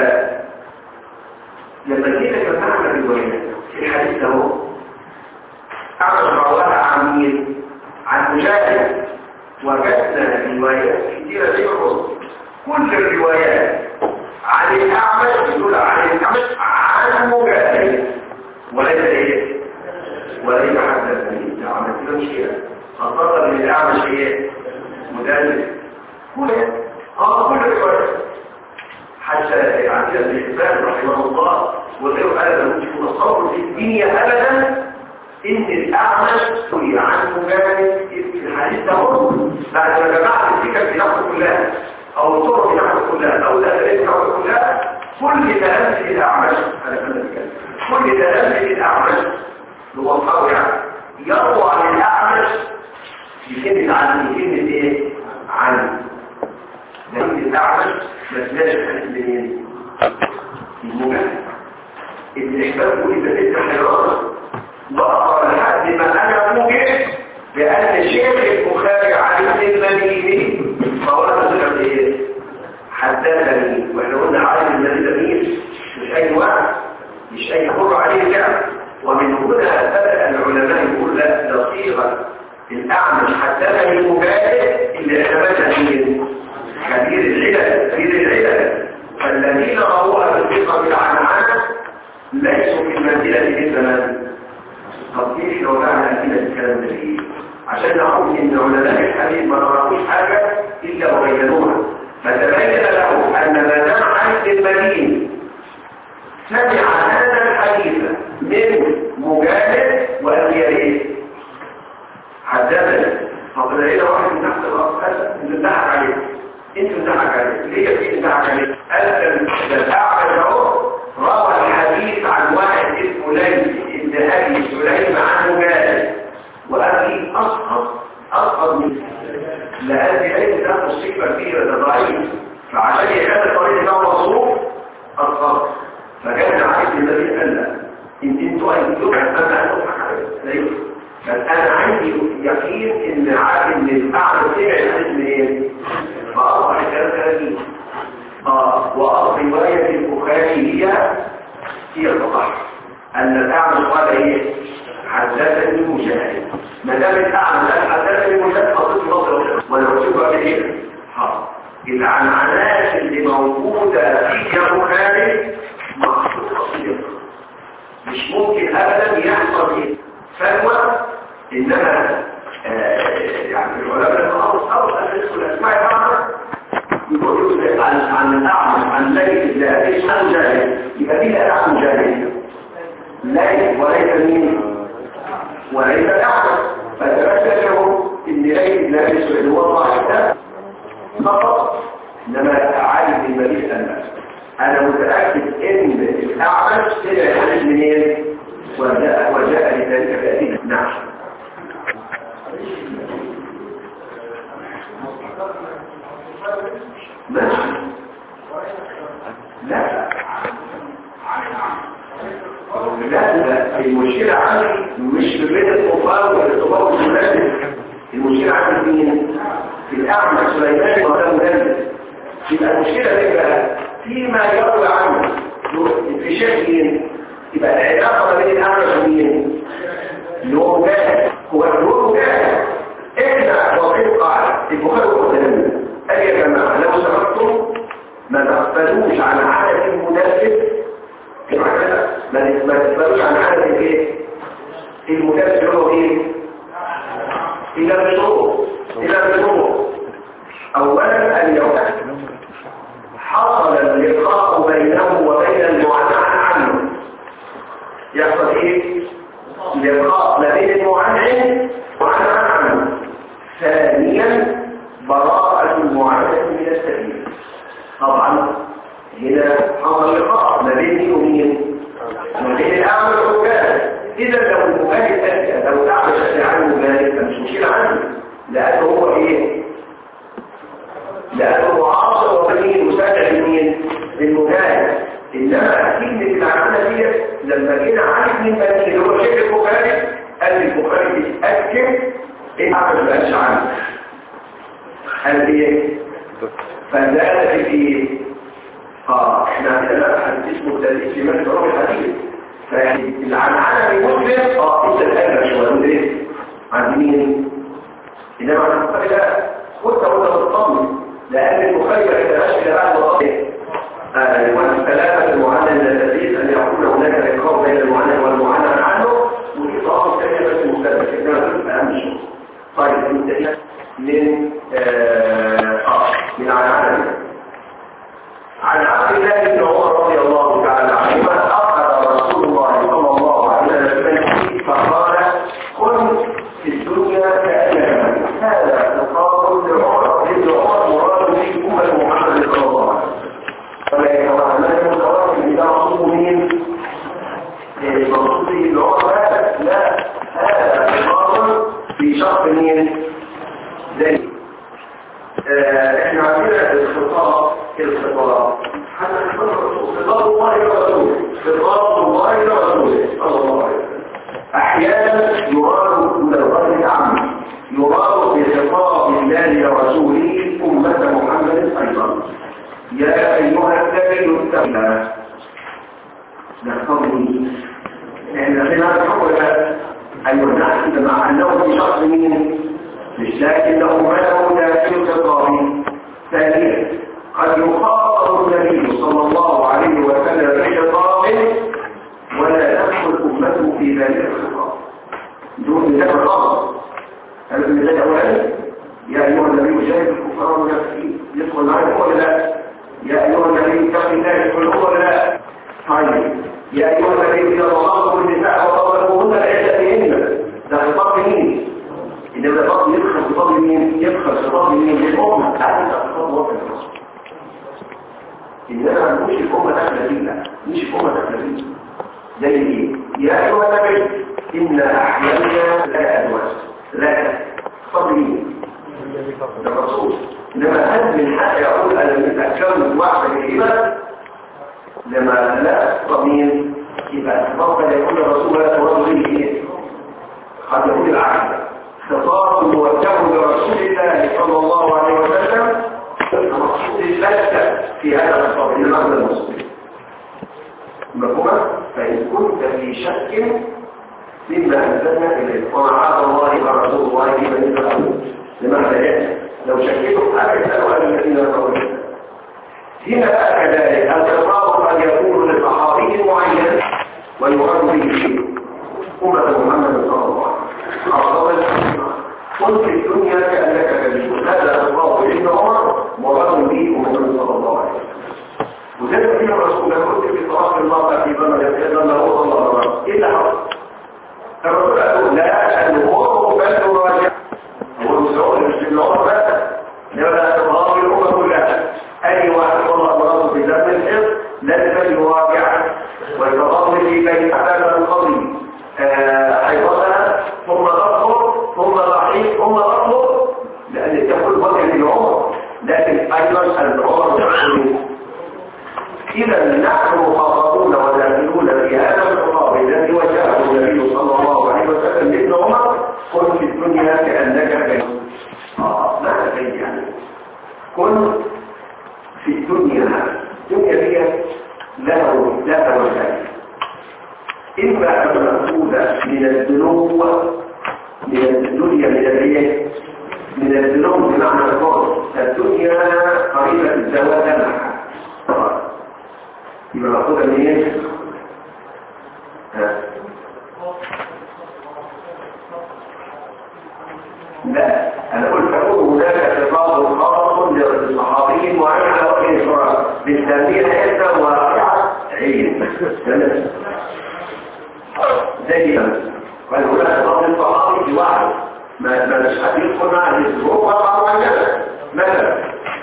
الروايات في الحديث ده أعرف رواه عن مين؟ عن مجاهد. وجدنا روايات كثيرة في الرسل كل الروايات عن الأعمش يقول عن الأعمش عن مجاهد وليس إيه؟ وليس حدثني عملت له مشكلة خاصة من الأعمش إيه؟ مدرس كل اه كل الروايات حتى عندنا الإحسان رحمه الله وغير هذا مش متصور في الدنيا أبدا إن الأعمش سئل عن مجاهد في الحديث ده بعد ما جمعت الفكر في نفسه كلها أو الطرق في نفسه كلها أو الأدلة في نفسه كلها كل تلامس الأعمش كل تلامس الأعمش هو الخاوي يعني يروى عن الأعمش في كلمة عن كلمة إيه؟ عن لأن الأعمش ما تلاش حديث منين؟ المجاهد الإحباب يقول إذا تلك حرارة وأقرأ لحد ما أنا موجه بأن شيخ البخاري عن ابن المديني فهو تذكر إيه؟ حدثني وإحنا قلنا عالم المديني مش أي واحد مش أي حر عليه كعب ومن هنا بدأ العلماء يقول لا لصيغة الأعمش حدثني المجاهد اللي اعتمدها فيه كبير العلل كبير العلل فالذين رووها بالثقة بالعنعنة ليسوا في المنزلة بالزمان طب ليش لو معنى كده الكلام ده ايه عشان نعرف ان علماء الحديث ما نعرفوش حاجه الا وبينوها فتبين له ان ما دام عن المدين سمع هذا الحديث من مجاهد وقال لي ايه حدثني فقد لقينا واحد من تحت الارض انت بتضحك عليه انت بتضحك عليه ليه في بتضحك عليه قال الاعمى اهو روى الحديث عن واحد اسمه ليث ابن ابي سليم عن مجاهد وابي اسقط اسقط من لان ليث ده مصيبه كبيره ده ضعيف فعشان يخلي الطريق ده مصروف اسقط فكان عايز النبي قال لا ان انتوا انتوا انا هضحك عليك بس انا عندي يقين ان عارف ان الاعلى سمع الحديث منين فاصبح الكلام ثلاثين اه واصل روايه البخاري هي هي الصحيح ان الاعلى قال ايه حدثني مجاهد ما دام الاعلى قال حدثني مجاهد خطيت مصر ولا بشوف قبل ايه اه العنعنات اللي موجوده في البخاري مخصوصه صدق مش ممكن ابدا يحصل ايه فجوه انما آه يعني العلماء لما خلص خلص الاسم الاسماء طبعا يقول يقول عن عن الاعمش عن ليث ابن عن مجاهد يبقى دي الادعاء مجاهد ليث وليس مين وليس الاعمش فتبين له ان ليث لا يسعد هو صاحب فقط انما عالم المدينه الناس انا متاكد ان الاعمش سمع الحديث منين وجاء وجاء لذلك بأدلة نعم نعم لا لا لا المشكلة عندي مش في بين الكفار والكفار والمنافق المشكلة عندي مين في الأعمى سليمان وده مدلس يبقى المشكلة دي بقى فيما يروي عنه في شيء يبقى العلاقة ما بين الأعمى ومين اللي هو مجاهد هو هو مجاهد احنا واقفين قاعدة البخاري والمسلم قال يا جماعة لو سمحتم ما تقبلوش عن عدد المنافق ما تقبلوش عن عدد الايه المنافق هو ايه إلا بشروط إلا بشروط أولا أن يوم حصل اللقاء بينه وبين المعنى عنه يحصل ايه لقاء ما بين المعنى وعنى عنه ثانيا براءة المعنى من السبيل طبعا هنا حصل لقاء ما بين ومين ما بين الأعمى والمجاهد إذا لو المجاهد أتى لو تعمل شيء عنه المجاهد فمش مشكلة عنه لأنه هو إيه لأنه معاصر ومين مساعد لمين للمجاهد إنما كلمة العملة دي لما جينا عارف من بني اللي هو شيخ البخاري قال البخاري بيتأكد إيه عمل بقاش عنه قال إيه فزاد في إيه آه إحنا عندنا حديث اسمه التدريس في مجد روح الحديث فالعنعنة المسلم اه انت الأجر شو هقول ايه عند مين انما عند المخير لا كنت وانت بتطمن لان المخير اذا ماشي لبعض وطاقه والثلاثة المعنى الذي أن يكون هناك إقرار بين المعنى والمعنى عنه وفي طاقة ثانية بس مختلفة إنما أهم شيء. طيب نبتدئ من آه من عن عن عن عبد الله بن عمر رضي الله تعالى عنهما أخذ رسول الله صلى الله عليه وسلم فقال كن في الدنيا كأنك هذا القول لعمر لابن عمر مراد به أمة محمد صلى الله عليه وسلم. فما متواصل إذا رسول مين المقصود به العمر لا هذا القول في شرط مين زي احنا عندنا الخطاب الخطاب حتى خطاب الله ورسوله خطاب الله ورسوله صلى الله عليه وسلم احيانا يراد من الغرب العام يراد بخطاب الله ورسوله امه محمد ايضا يا ايها النبي اتق الله نحفظه لان هنا الحكم ايها الناس مع انه في شرط مين مش لكنه ما له داخل خطابه. ثانيا قد يخاطب النبي صلى الله عليه وسلم بخطابه ولا تدخل امته في ذلك الخطاب دون ذلك الخطاب. هذا المثال الاولاني يا ايها النبي جاهد الكفار والمنافقين يدخل معكم ولا لا؟ يا ايها النبي اتق الله يدخل ولا لا؟ طيب يا ايها النبي اذا طلقتم النساء وطلقوهن لعدتهن ده خطاب مين؟ إنما الخطاب يدخل خطاب مين؟ يدخل خطاب مين؟ للأمة تعالى خطاب وقت الرسول. إنما مش الأمة داخلة فيه لا مش الأمة داخلة فيه. زي إيه؟ يا أيها النبي إن أحيانا لا أدوات لا خطاب مين؟ الرسول. إنما هل من حق يقول أنا متأكد واحدة بالإيمان؟ لما لا خطاب مين؟ يبقى الخطاب قد يكون الرسول لا تورد به إيه؟ قد يكون العكس. خطاب موجه لرسول الله صلى الله عليه وسلم المقصود البتة في هذا الخطاب لمعنى المسلم مفهومة؟ فإن كنت في شك مما أنزلنا إليه ومعاذ الله ورسول الله من يفعله لمعنى ذلك لو شكيتم حاجة سألوا عن الذين يقولون هنا بقى كذلك الخطاب قد يكون لصحابي معين ويراد به أمة محمد صلى الله عليه وسلم قل في الدنيا كأنك كبير هذا الله ابن عمر مراد به محمد صلى الله عليه وسلم وذلك فيه الرسول قلت في صلاة الله في بما يتكلم له صلى الله عليه وسلم ايه اللي حصل؟ الرسول قال لا الامور بل تراجع هو المسعود مش ابن عمر بس لولا تظاهر الامه كلها اي واحد والله امراضه في ذات الحفظ لازم يراجع ويتظاهر في بيت هذا القضيه حيضتها ثم تطهر ثم ضحيك ثم تطهر لأن تقول وجه العمر لكن أيضا العمر تقول إذا نحن مخاطبون وداخلون في هذا الخطاب الذي وجهه النبي صلى الله عليه وسلم لابن عمر كن في الدنيا كأنك كيف آه ماذا كيف يعني كن في الدنيا الدنيا هي له لا وجهه إما أن نقول من الذنوب من الدنيا من الرياء من الذنوب بمعنى القول الدنيا قريبة الزواج معها يبقى نقول من ايه؟ لا أنا قلت أقول هناك خطاب خاص للصحابي معين على وجه الإشارة بالتنبيه حتى واقعة عين زي ما قال هناك بعض الصحابي بواحد ما ما مش هيدخل معه الظروف وقع عن كذا مثلا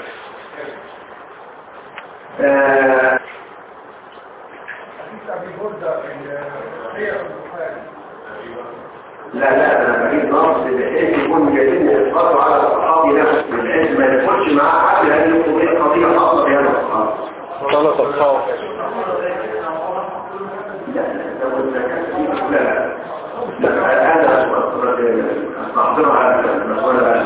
لا لا انا بجيب نص بحيث يكون جايين يتفرجوا على الصحابي نفسه بحيث ما يدخلش معاه حد لان القضيه قضيه خاصه بهذا الصحابي ثلاث اصحاب لا لا لا هذا استحضرها على المسؤولة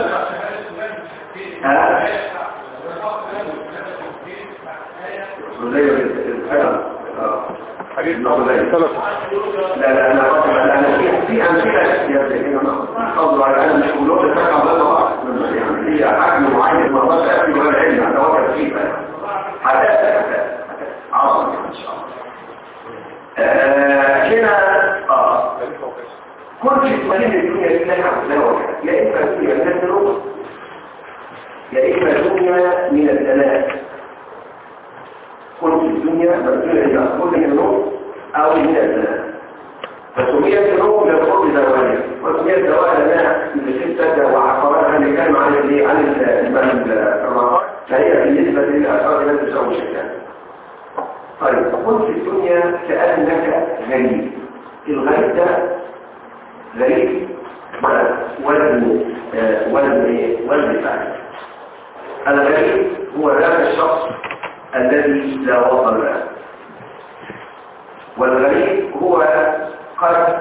ها زي الحلم حديث ثلاثة. لا لا لا أنا في في أمثلة يبدأ أفضل على أن الشغلات تقع بها يعني هي حجم معين مرات أكل ولا العلم هذا هو ترتيب حتى حتى عظم إن شاء الله. هنا آه كل شيء مهم الدنيا لها له يا إما الدنيا من الذنوب يا إما الدنيا من الثلاث. كل الدنيا مبنية إلى كل الذنوب أو من الثلاث. فسميت الذنوب للقرب زوالها وسميت زوال لها من ستة وعقاراتها اللي كان عن الايه عن الرمضان فهي بالنسبة للأسرار التي تساوي شيئا. طيب كل في الدنيا كأنك غريب. الغريب ده غريب ولد ولد ولد فعل. الغريب هو ذاك الشخص الذي لا وطن له، والغريب هو قد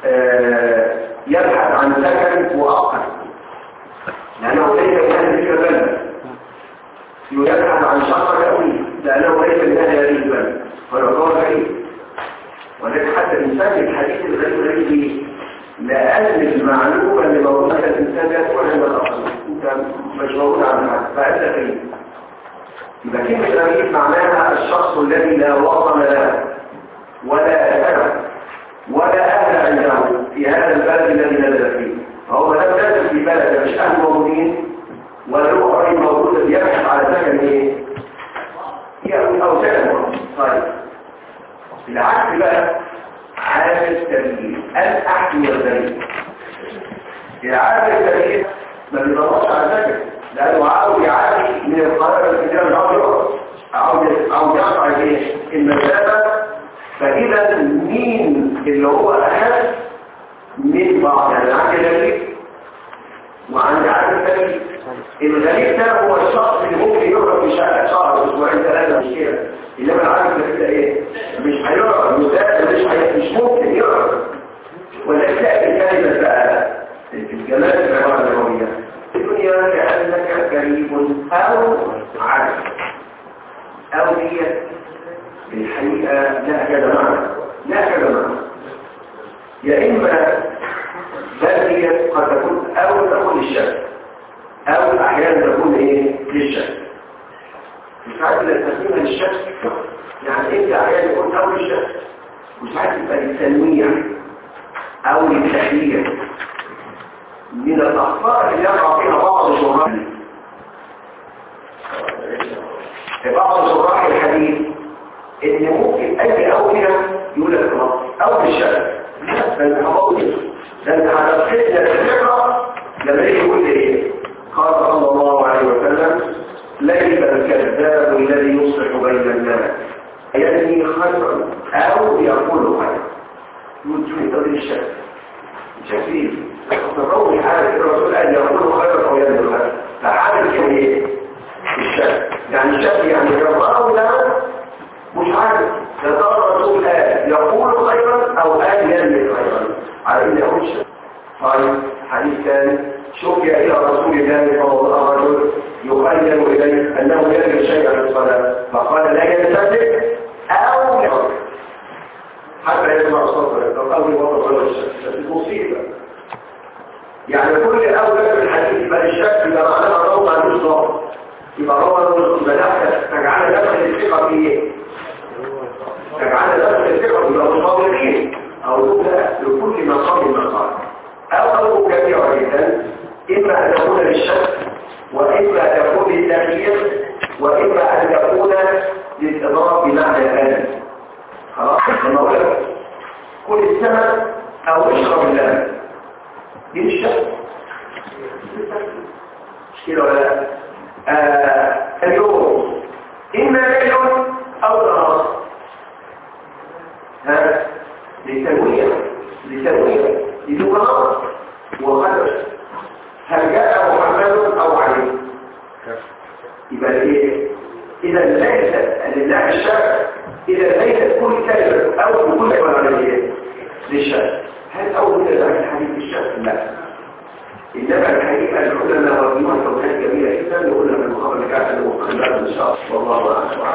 يبحث عن سكن مؤقت لأنه ليس من أهل البلد، يبحث عن شخص يأوي لأنه ليس من أهل هذه البلد فيعتبر غريب. ولكن حتى الإنسان الحديث الغريب غريب لأن المعلومة اللي موجودة الإنسان لا تكون عند الأصل، أنت مش موجود عند حد فأنت غريب. يبقى كلمة غريب معناها الشخص الذي لا وطن له ولا أثر ولا أهل عنده في هذا البلد الذي نزل فيه. فهو لم ينزل في بلد مش أهل موجودين ولا هو قريب موجود يبحث على سكن إيه؟ أو سكن. طيب العكس بقى عالم التغيير أن أحمي الغريب. العالم التغيير ما بيضغطش على سكن لأنه عاوز يعادي من القاهرة الكتاب الأبيض عاوز يقطع المسافة. فإذا مين اللي هو أخذ من بعض يعني عندي غريب وعندي عالم تغيير. الغريب ده هو الشخص اللي ممكن يقرأ في شهر شهر أسبوعين ثلاثة مش كده. إنما العالم التغيير ده إيه؟ مش هيقرأ مسافة مش هي... مش ممكن يقرأ. ولكن الكلمة بقى الجمال العبارة النبوية الدنيا كأنك قريب أو عالم أو هي الحقيقة لا كذا معنى لا كذا معنى. يا إما بلدية قد تكون أو تكون للشك أو أحيانا تكون إيه للشك. مش عارف إذا تسميها للشك يعني إنت أحيانا تكون أو للشك مش عارف تبقى للتنويع أو للتحليل. من الأخطاء اللي يقع فيها بعض شراح بعض شراح الحديث إن ممكن أي أولية يقول لك أو الشك فأنت حضرت لأنت هتبحثنا الفكرة لما يجي يقول إيه قال صلى الله عليه وسلم ليس الكذاب الذي يصلح بين الناس يدني خيرا أو يقول خيرا يقول شو يقول الشك شكيل تروي حالة الرسول أن يقول خيرا أو يدني خيرا فحالة ايه الشك يعني الشك يعني يرضاه لا مش عارف يظهر الرسول آه يقول خيرا أو آه يدني خيرا على إن يقول شك. طيب حديث ثاني شكي إلى رسول الله صلى الله عليه وسلم يخيل إليه أنه يجري شيئا في الصلاة فقال لا ينتبه أو يقول حتى يسمع صوته فقال وضع ولا الشك مصيبة. يعني كل أولى في الحديث بل الشك إذا معناها روض عن الصوت يبقى روض الملاحة تجعل دخل الثقة في إيه؟ تجعل دخل الثقة في المصابرين أو لكل مقام مقام أو أو كثيرا جدا إما أن تكون للشك وإما أن تكون للتغيير وإما أن تكون للإضراب بمعنى الألم. خلاص الموضوع كل السمك أو اشرب اللبن دي الشك مش كده ولا لا؟ آه اليوم إما ليل أو نهار ها للتنوية للتنوية للغرض وغدر هل جاء محمد أو عليه يبقى ايه إذا ليس لله الشك إذا ليست كل كلمة أو كل كلمة للشك. هل أول من الحديث الشك؟ لا. إنما الحقيقة العلماء والجمهور كانت جميلة جدا يقولنا من المخابرات المخابرات إن شاء الله والله أعلم.